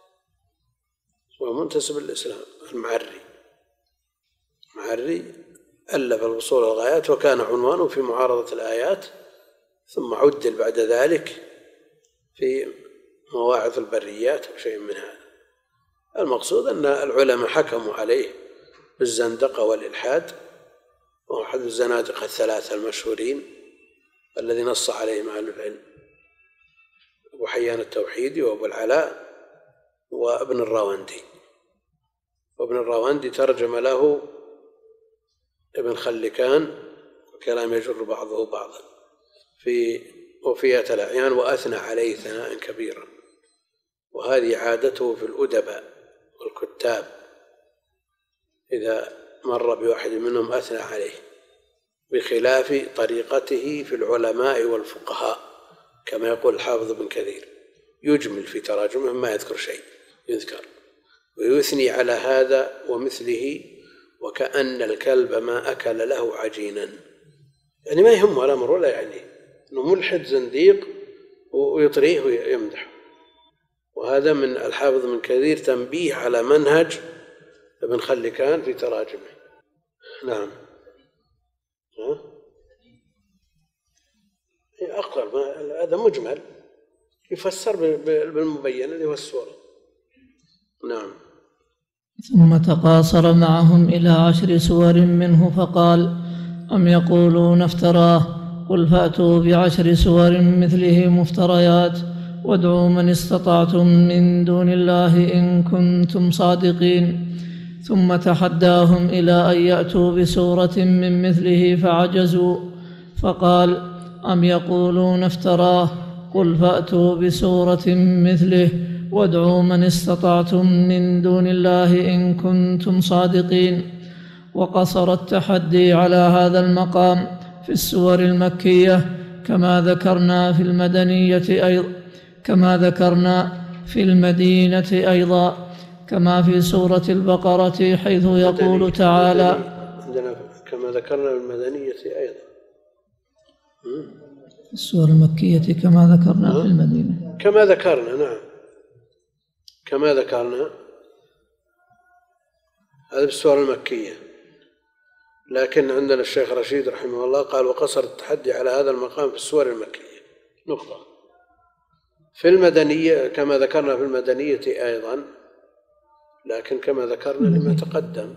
[SPEAKER 4] ومنتسب الإسلام المعري ألف الفصول والغايات وكان عنوانه في معارضة الآيات، ثم عدل بعد ذلك في مواعظ البريات أو شيء من هذا. المقصود أن العلماء حكموا عليه بالزندقة والإلحاد، وهو أحد الزنادقة الثلاثة المشهورين الذي نص عليهم أهل العلم: أبو حيان التوحيدي وأبو العلاء وابن الراوندي. وابن الراوندي ترجم له ابن خلكان وكلام يجر بعضه بعضا في وفية الأعيان، وأثنى عليه ثناء كبيرا. وهذه عادته في الأدباء والكتاب، إذا مر بواحد منهم أثنى عليه، بخلاف طريقته في العلماء والفقهاء كما يقول الحافظ ابن كثير: يجمل في تراجمه ما يذكر شيء يذكر، ويثني على هذا ومثله وكأن الكلب ما أكل له عجينا، يعني ما يهمه الأمر ولا يعني أنه ملحد زنديق ويطريه ويمدح. وهذا من الحافظ ابن كثير تنبيه على منهج ابن خلكان في تراجمه. نعم. أقل هذا مجمل يفسر بالمبين اللي هو السورة. نعم.
[SPEAKER 5] ثم تقاصر معهم إلى 10 سور منه فقال: أم يقولون افتراه؟ قل فأتوا ب10 سور مثله مفتريات وادعوا من استطعتم من دون الله إن كنتم صادقين. ثم تحداهم إلى أن يأتوا بسورة من مثله فعجزوا، فقال: أم يقولون افتراه؟ قل فأتوا بسورة مثله وادعوا من استطعتم من دون الله إن كنتم صادقين. وقصر التحدي على هذا المقام في السور المكية كما ذكرنا في المدينة أيضا، كما في سورة البقرة حيث يقول تعالى:
[SPEAKER 4] كما ذكرنا في المدنية أيضا،
[SPEAKER 5] السور المكية كما ذكرنا في المدينة،
[SPEAKER 4] كما ذكرنا. نعم، كما ذكرنا هذه السور المكية. لكن عندنا الشيخ رشيد رحمه الله قال: وقصر التحدي على هذا المقام في السور المكية نقطة. في المدنية كما ذكرنا في المدنية أيضا، لكن كما ذكرنا لما تقدم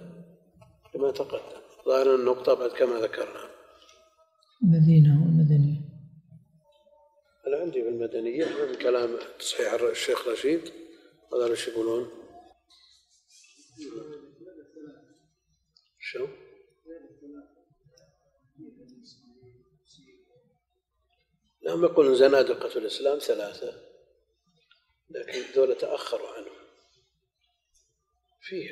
[SPEAKER 4] ظاهر النقطة بعد كما ذكرنا.
[SPEAKER 5] المدينة والمدنية.
[SPEAKER 4] أنا عندي في المدنية من كلام تصحيح الشيخ رشيد، هذا ايش يقولون؟ شو؟ لهم يقولون زنادقة الإسلام 3، لكن الدولة تأخروا عنه. فيه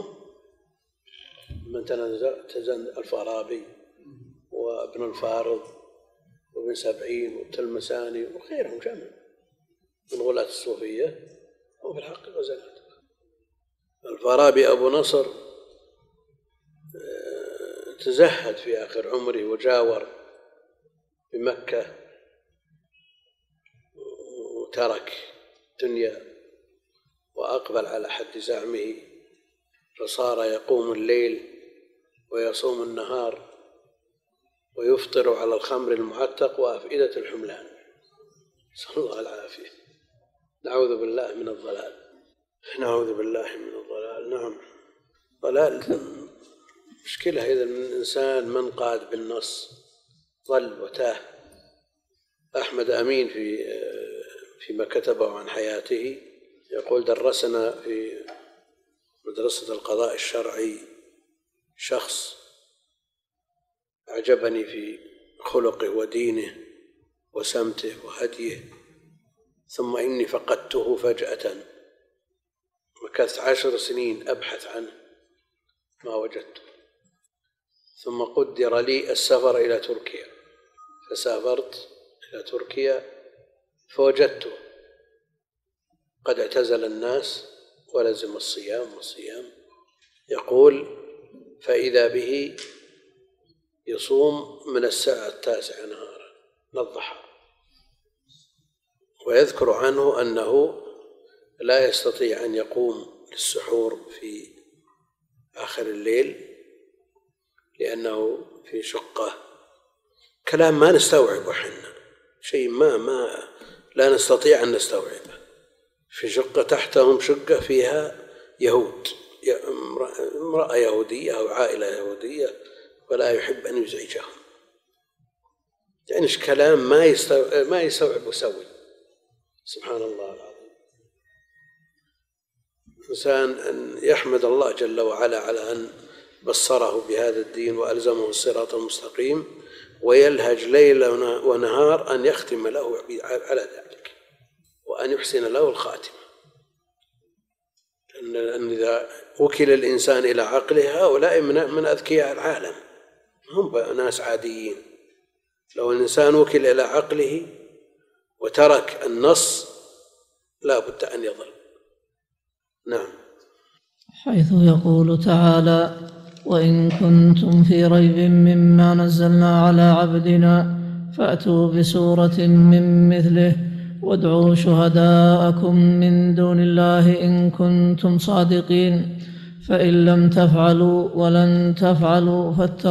[SPEAKER 4] من تزن الفارابي وابن الفارض وابن سبعين والتلمساني وغيرهم جمع من غلاة الصوفية، وفي الحقيقة زنادقة. الفارابي أبو نصر تزهد في آخر عمره وجاور بمكة وترك الدنيا وأقبل على حد زعمه، فصار يقوم الليل ويصوم النهار ويفطر على الخمر المعتق وأفئدة الحملان، نسأل الله العافية. نعوذ بالله من الضلال، نعوذ بالله من الضلال. نعم، ضلال مشكلة إذا من الإنسان من قاد بالنص ضل وتاه. أحمد أمين فيما كتبه عن حياته يقول: درسنا في مدرسة القضاء الشرعي شخص أعجبني في خلقه ودينه وسمته وهديه، ثم إني فقدته فجأة، مكثت 10 سنين أبحث عنه ما وجدته. ثم قدر لي السفر إلى تركيا، فسافرت إلى تركيا فوجدته قد اعتزل الناس ولزم الصيام يقول فإذا به يصوم من الساعة 9 نهارا من الضحى، ويذكر عنه أنه لا يستطيع أن يقوم للسحور في آخر الليل لأنه في شقة. كلام ما نستوعبه حنا، شيء ما لا نستطيع أن نستوعبه. في شقة تحتهم شقة فيها يهود، امرأة يهودية أو عائلة يهودية، ولا يحب أن يزعجهم. يعني كلام ما يستوعب سوي. سبحان الله العظيم. الإنسان أن يحمد الله جل وعلا على أن بصره بهذا الدين وألزمه الصراط المستقيم، ويلهج ليلا ونهار أن يختم له على ذلك وأن يحسن له الخاتمة. لأن إذا وكل الإنسان إلى عقله، هؤلاء من أذكياء العالم، هم ناس عاديين. لو الإنسان وكل إلى عقله وترك النص لا بد أن يضل. نعم.
[SPEAKER 5] حيث يقول تعالى: وإن كنتم في ريب مما نزلنا على عبدنا فأتوا بسورة من مثله وادعوا شهداءكم من دون الله إن كنتم صادقين فإن لم تفعلوا ولن تفعلوا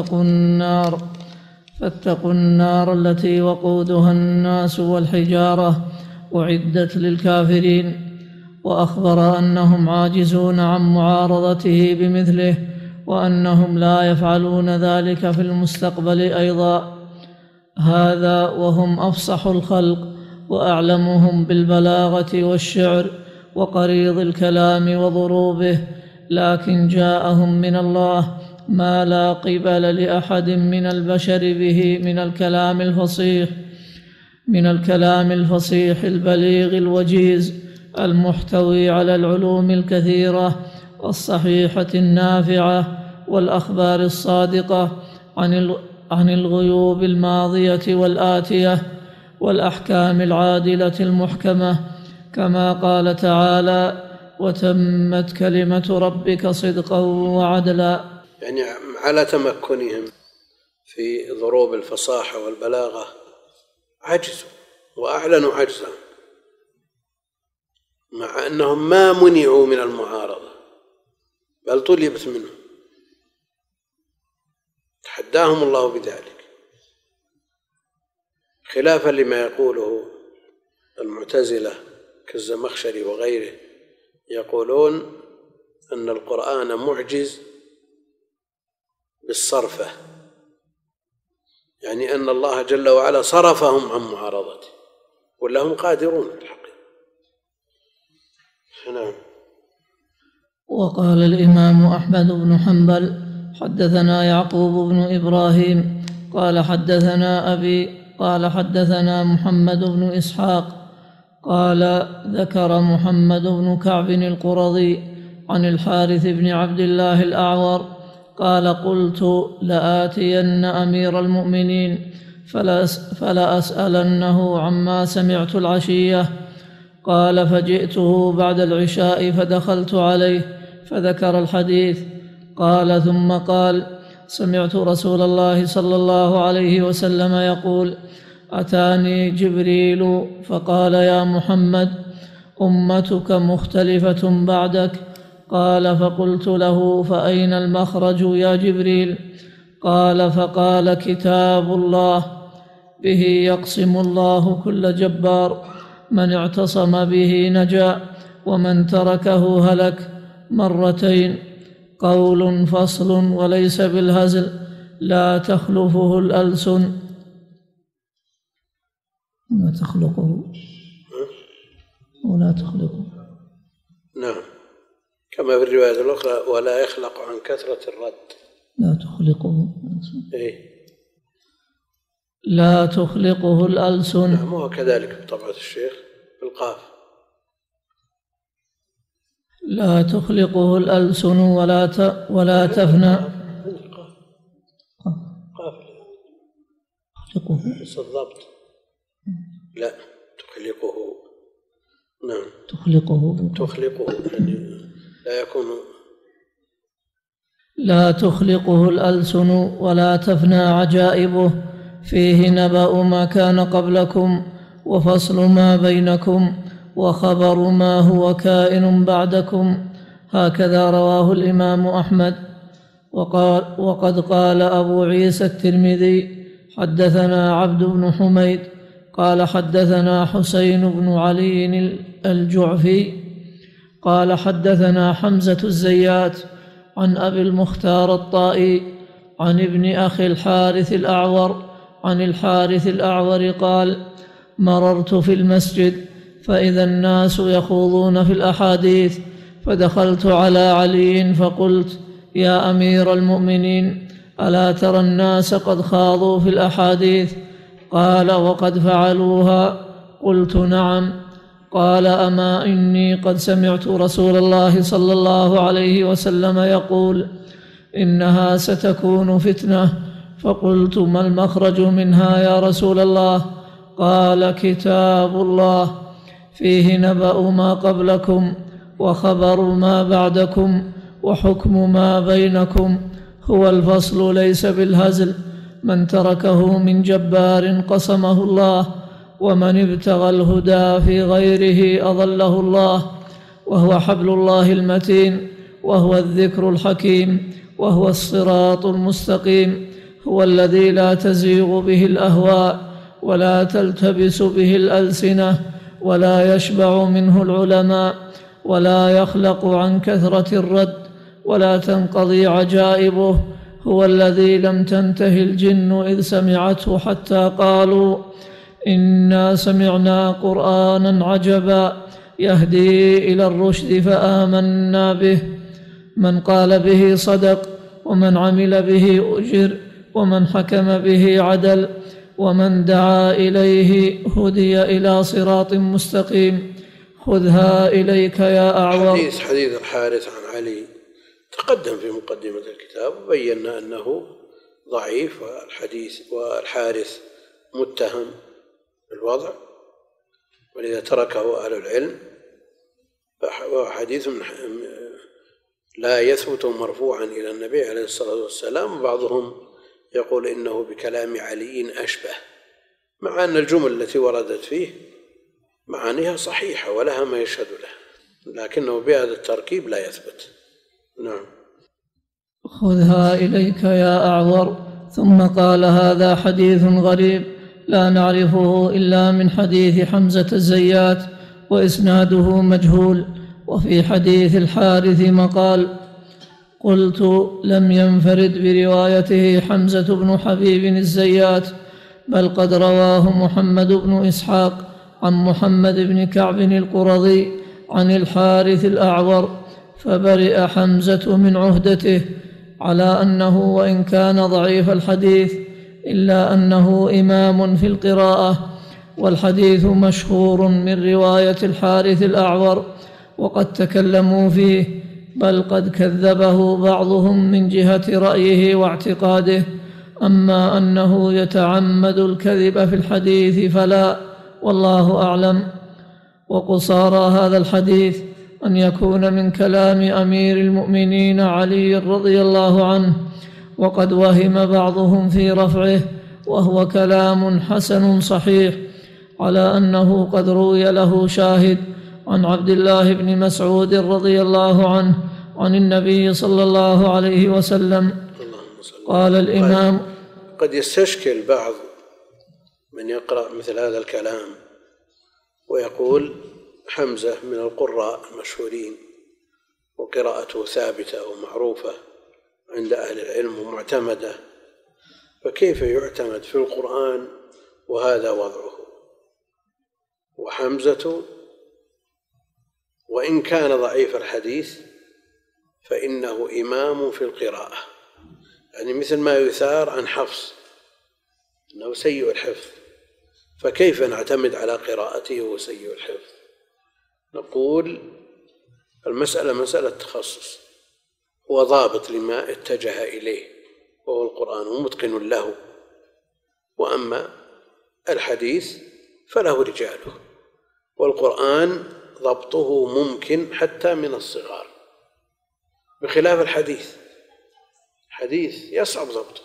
[SPEAKER 5] فاتقوا النار التي وقودها الناس والحجارة أعدت للكافرين. وأخبر أنهم عاجزون عن معارضته بمثله، وأنهم لا يفعلون ذلك في المستقبل أيضا. هذا وهم أفصح الخلق وأعلمهم بالبلاغة والشعر وقريض الكلام وضروبه، لكن جاءهم من الله ما لا قبل لأحد من البشر به من الكلام الفصيح البليغ الوجيز المحتوي على العلوم الكثيرة والصحيحة النافعة والأخبار الصادقة عن الغيوب الماضية والآتية والأحكام العادلة المحكمة، كما قال تعالى: وتمت كلمة ربك صدقا وعدلا.
[SPEAKER 4] يعني على تمكنهم في ضروب الفصاحة والبلاغة عجزوا وأعلنوا عجزهم، مع أنهم ما منعوا من المعارضة بل طلبت منهم، تحداهم الله بذلك، خلافا لما يقوله المعتزلة كالزمخشري وغيره، يقولون أن القرآن معجز بالصرفة، يعني أن الله جل وعلا صرفهم عن معارضته ولا هم قادرون الحقيقة. نعم.
[SPEAKER 5] وقال الإمام أحمد بن حنبل: حدثنا يعقوب بن إبراهيم قال حدثنا أبي قال حدثنا محمد بن إسحاق قال ذكر محمد بن كعب القرظي عن الحارث بن عبد الله الأعور قال: قلت لآتين أمير المؤمنين فلأسألنه عما سمعت العشية. قال: فجئته بعد العشاء فدخلت عليه فذكر الحديث. قال: ثم قال: سمعت رسول الله صلى الله عليه وسلم يقول: أتاني جبريل فقال: يا محمد، أمتك مختلفة بعدك. قال: فقلت له: فأين المخرج يا جبريل؟ قال: فقال: كتاب الله، به يقسم الله كل جبار، من اعتصم به نجا ومن تركه هلك. مرتين. قول فصل وليس بالهزل، لا تخلفه الألسن. لا تخلقه ولا تخلقه.
[SPEAKER 4] نعم، كما في الرواية الأخرى: ولا يخلق عن كثرة الرد.
[SPEAKER 5] لا تخلقه.
[SPEAKER 4] إيه؟
[SPEAKER 5] لا تخلقه الألسن.
[SPEAKER 4] نعم، وكذلك بطبعة الشيخ بالقاف.
[SPEAKER 5] لا تخلقه الألسن ولا تفنى.
[SPEAKER 4] تخلقه بالضبط. لا تخلقه. نعم تخلقه يعني لا يكون.
[SPEAKER 5] لا تخلقه الألسن ولا تفنى عجائبه، فيه نبأ ما كان قبلكم وفصل ما بينكم وخبر ما هو كائن بعدكم. هكذا رواه الإمام أحمد. وقد قال أبو عيسى الترمذي: حدثنا عبد بن حميد قال حدثنا حسين بن علي الجعفي قال حدثنا حمزة الزيات عن أبي المختار الطائي عن ابن أخي الحارث الأعور عن الحارث الأعور قال: مررت في المسجد فإذا الناس يخوضون في الأحاديث، فدخلت على علي فقلت: يا أمير المؤمنين، ألا ترى الناس قد خاضوا في الأحاديث؟ قال: وقد فعلوها. قلت: نعم. قال: أما إني قد سمعت رسول الله صلى الله عليه وسلم يقول: إنها ستكون فتنة. فقلت: ما المخرج منها يا رسول الله؟ قال: كتاب الله فيه نبأ ما قبلكم وخبر ما بعدكم وحكم ما بينكم، هو الفصل ليس بالهزل، من تركه من جبار قصمه الله، ومن ابتغى الهدى في غيره أضله الله، وهو حبل الله المتين، وهو الذكر الحكيم، وهو الصراط المستقيم، هو الذي لا تزيغ به الأهواء ولا تلتبس به الألسنة ولا يشبع منه العلماء ولا يخلق عن كثرة الرد ولا تنقضي عجائبه، هو الذي لم تنته الجن إذ سمعته حتى قالوا: إنا سمعنا قرآنا عجبا يهدي إلى الرشد فآمنا به، من قال به صدق، ومن عمل به أجر، ومن حكم به عدل، ومن دعا إليه هدي إلى صراط مستقيم. خذها إليك يا أعور.
[SPEAKER 4] حديث الحارث عن علي تقدم في مقدمة الكتاب، وبينا أنه ضعيف، والحارث متهم بالوضع، ولذا تركه أهل العلم، وحديث لا يثبت مرفوعا إلى النبي عليه الصلاة والسلام، وبعضهم يقول إنه بكلام علي أشبه، مع أن الجمل التي وردت فيه معانيها صحيحة ولها ما يشهد له، لكنه بهذا التركيب لا يثبت. نعم.
[SPEAKER 5] خذها إليك يا أعور. ثم قال: هذا حديث غريب لا نعرفه إلا من حديث حمزة الزيات، وإسناده مجهول، وفي حديث الحارث مقال. قلت: لم ينفرد بروايته حمزة بن حبيب الزيات، بل قد رواه محمد بن إسحاق عن محمد بن كعب القرظي عن الحارث الأعور، فبرئ حمزة من عهدته، على أنه وإن كان ضعيف الحديث إلا أنه إمام في القراءة، والحديث مشهور من رواية الحارث الأعور، وقد تكلموا فيه، بل قد كذبه بعضهم من جهة رأيه واعتقاده. أما أنه يتعمد الكذب في الحديث فلا، والله أعلم. وقصارى هذا الحديث أن يكون من كلام أمير المؤمنين علي رضي الله عنه، وقد وهم بعضهم في رفعه، وهو كلام حسن صحيح، على أنه قد روي له شاهد عن عبد الله بن مسعود رضي الله عنه عن النبي صلى الله عليه وسلم. قال الإمام:
[SPEAKER 4] قد يستشكل بعض من يقرأ مثل هذا الكلام ويقول حمزة من القراء المشهورين، وقراءته ثابتة ومعروفة عند أهل العلم ومعتمدة، فكيف يعتمد في القرآن وهذا وضعه؟ وحمزة وإن كان ضعيف الحديث فإنه إمام في القراءة، يعني مثل ما يثار عن حفص أنه سيء الحفظ، فكيف نعتمد على قراءته وسيء الحفظ؟ نقول المسألة مسألة تخصص، هو ضابط لما اتجه إليه وهو القرآن ومتقن له، وأما الحديث فله رجاله، والقرآن ضبطه ممكن حتى من الصغار بخلاف الحديث. الحديث يصعب ضبطه،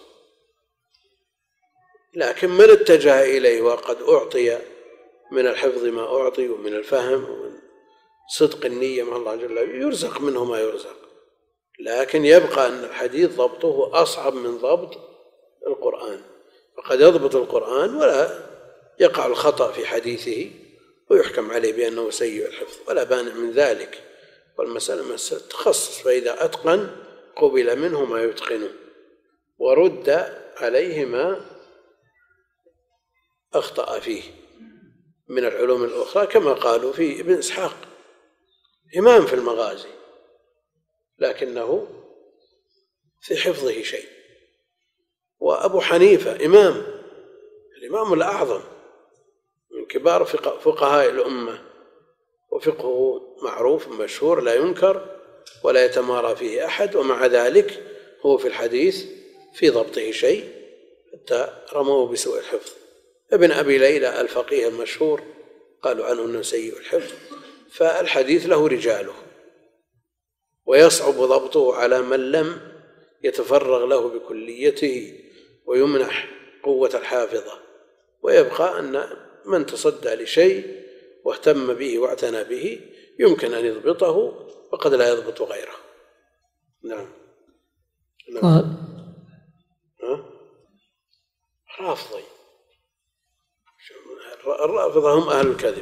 [SPEAKER 4] لكن من اتجه إليه وقد أعطي من الحفظ ما أعطي ومن الفهم ومن صدق النية مع الله جل وعلا يرزق منه ما يرزق، لكن يبقى أن الحديث ضبطه أصعب من ضبط القرآن، فقد يضبط القرآن ولا يقع الخطأ في حديثه ويحكم عليه بأنه سيء الحفظ، ولا بانع من ذلك، والمسألة مسألة تخصص، فإذا أتقن قبل منه ما يتقنه ورد عليه ما أخطأ فيه من العلوم الأخرى، كما قالوا في ابن إسحاق إمام في المغازي لكنه في حفظه شيء، وأبو حنيفة إمام، الإمام الأعظم من كبار فقهاء الأمة، وفقهه معروف مشهور لا ينكر ولا يتمارى فيه أحد، ومع ذلك هو في الحديث في ضبطه شيء حتى رموه بسوء الحفظ. ابن أبي ليلى الفقيه المشهور قالوا عنه أنه سيء الحفظ، فالحديث له رجاله ويصعب ضبطه على من لم يتفرغ له بكليته ويمنح قوة الحافظة، ويبقى أن من تصدى لشيء واهتم به واعتنى به يمكن أن يضبطه وقد لا يضبط غيره. نعم. رافضي، الرافضة هم أهل الكذب.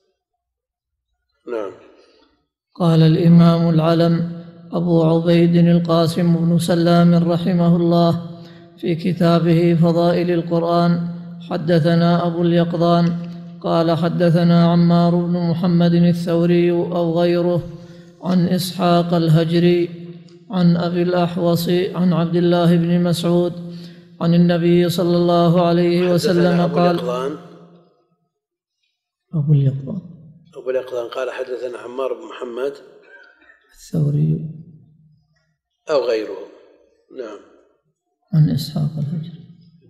[SPEAKER 4] نعم.
[SPEAKER 5] قال الإمام العلم أبو عبيد القاسم بن سلام رحمه الله في كتابه فضائل القرآن: حدثنا أبو اليقظان قال حدثنا عمار بن محمد الثوري أو غيره عن إسحاق الهجري عن أبي الأحوص عن عبد الله بن مسعود عن النبي صلى الله عليه وسلم قال: أبو اليقظان قال حدثنا عمار بن محمد
[SPEAKER 4] الثوري أو غيره. نعم.
[SPEAKER 5] عن إسحاق الهجري.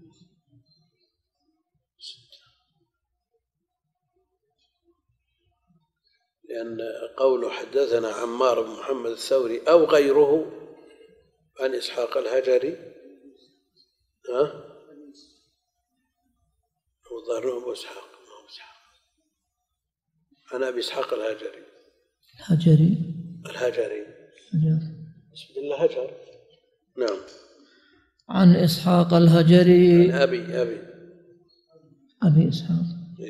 [SPEAKER 4] لأن قوله حدثنا عمار بن محمد الثوري أو غيره عن إسحاق الهجري وظهره أبو إسحاق عن أبي إسحاق الهجري بسم الله هجر. نعم.
[SPEAKER 5] عن إسحاق الهجري
[SPEAKER 4] عن
[SPEAKER 5] أبي إسحاق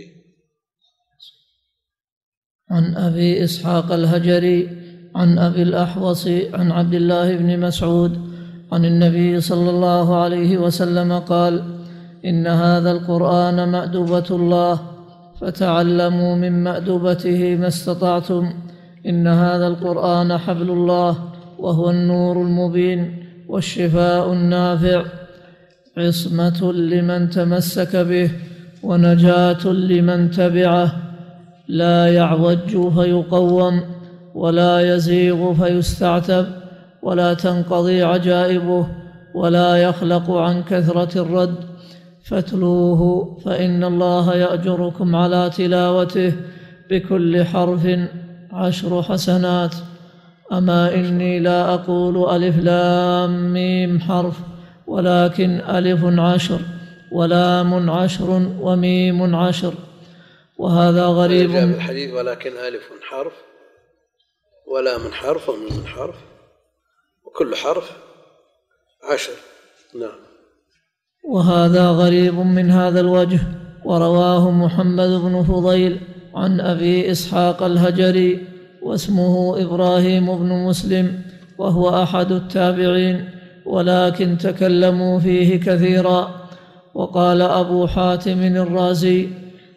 [SPEAKER 5] عن أبي إسحاق الهجري عن أبي الأحوص عن عبد الله بن مسعود عن النبي صلى الله عليه وسلم قال: إن هذا القرآن مأدبة الله فتعلموا من مأدبته ما استطعتم. إن هذا القرآن حبل الله وهو النور المبين والشفاء النافع، عصمة لمن تمسك به ونجاة لمن تبعه، لا يعوج فيقوم ولا يزيغ فيستعتب ولا تنقضي عجائبه ولا يخلق عن كثرة الرد، فاتلوه فإن الله يأجركم على تلاوته بكل حرف 10 حسنات. أما إني لا أقول ألف لام ميم حرف، ولكن ألف 10 ولام 10 وميم 10. وهذا غريب
[SPEAKER 4] الحديث، ولكن ألف حرف ولام حرف وميم حرف وكل حرف 10. نعم.
[SPEAKER 5] وهذا غريب من هذا الوجه. ورواه محمد بن فضيل عن أبي إسحاق الهجري واسمه إبراهيم بن مسلم وهو أحد التابعين، ولكن تكلموا فيه كثيرا. وقال أبو حاتم الرازي: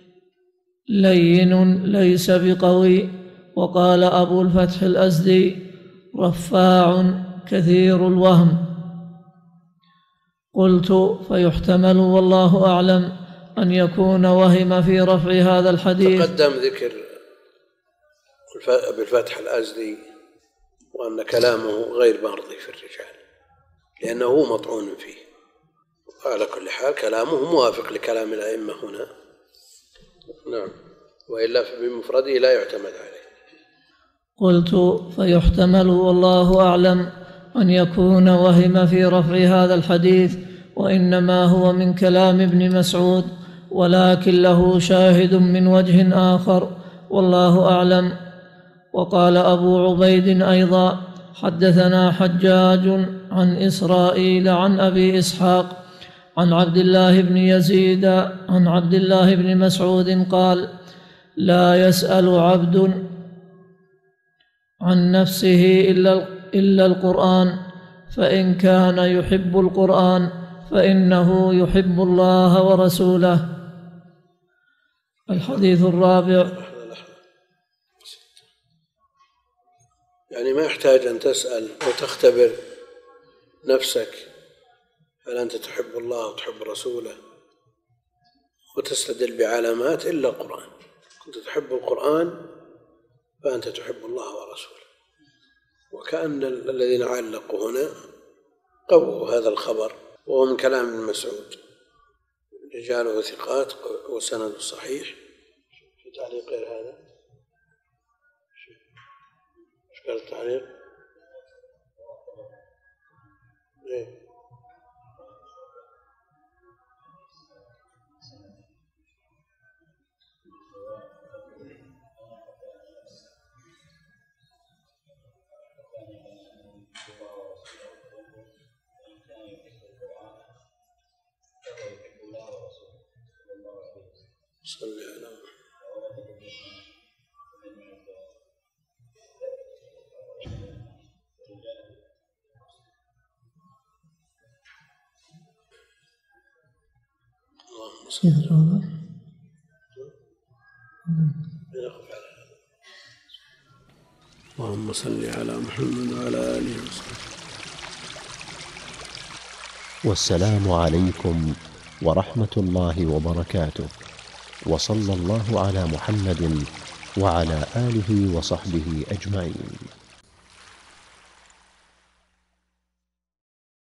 [SPEAKER 5] لين ليس بقوي. وقال أبو الفتح الأزدي: رفاع كثير الوهم. قلت: فيحتمل والله أعلم أن يكون وهم في رفع هذا الحديث.
[SPEAKER 4] تقدم ذكر أبي الفتح الأزدي وأن كلامه غير مرضي في الرجال لأنه مطعون فيه. وعلى كل حال كلامه موافق لكلام الأئمة هنا. نعم، وإلا فبمفرده لا يعتمد عليه.
[SPEAKER 5] قلت: فيحتمل والله أعلم أن يكون وهم في رفع هذا الحديث وإنما هو من كلام ابن مسعود، ولكن له شاهد من وجه آخر والله أعلم. وقال أبو عبيد أيضا: حدثنا حجاج عن إسرائيل عن أبي إسحاق عن عبد الله بن يزيد عن عبد الله بن مسعود قال: لا يسأل عبد عن نفسه إلا القرآن، فإن كان يحب القرآن فإنه يحب الله ورسوله. الحديث الرابع.
[SPEAKER 4] يعني ما يحتاج أن تسأل وتختبر نفسك هل أنت تحب الله وتحب رسوله وتستدل بعلامات إلا القرآن. كنت تحب القرآن فأنت تحب الله ورسوله. وكأن الذين علقوا هنا قووا هذا الخبر، وهو من كلام ابن مسعود، رجاله ثقات وسند صحيح. في تعليق غير هذا؟ ايش قال التعليق؟ ايه؟ صلى على اللهم صل على محمد وعلى آله وصحبه.
[SPEAKER 3] والسلام عليكم ورحمة الله وبركاته، وصلى الله على محمد وعلى آله وصحبه أجمعين.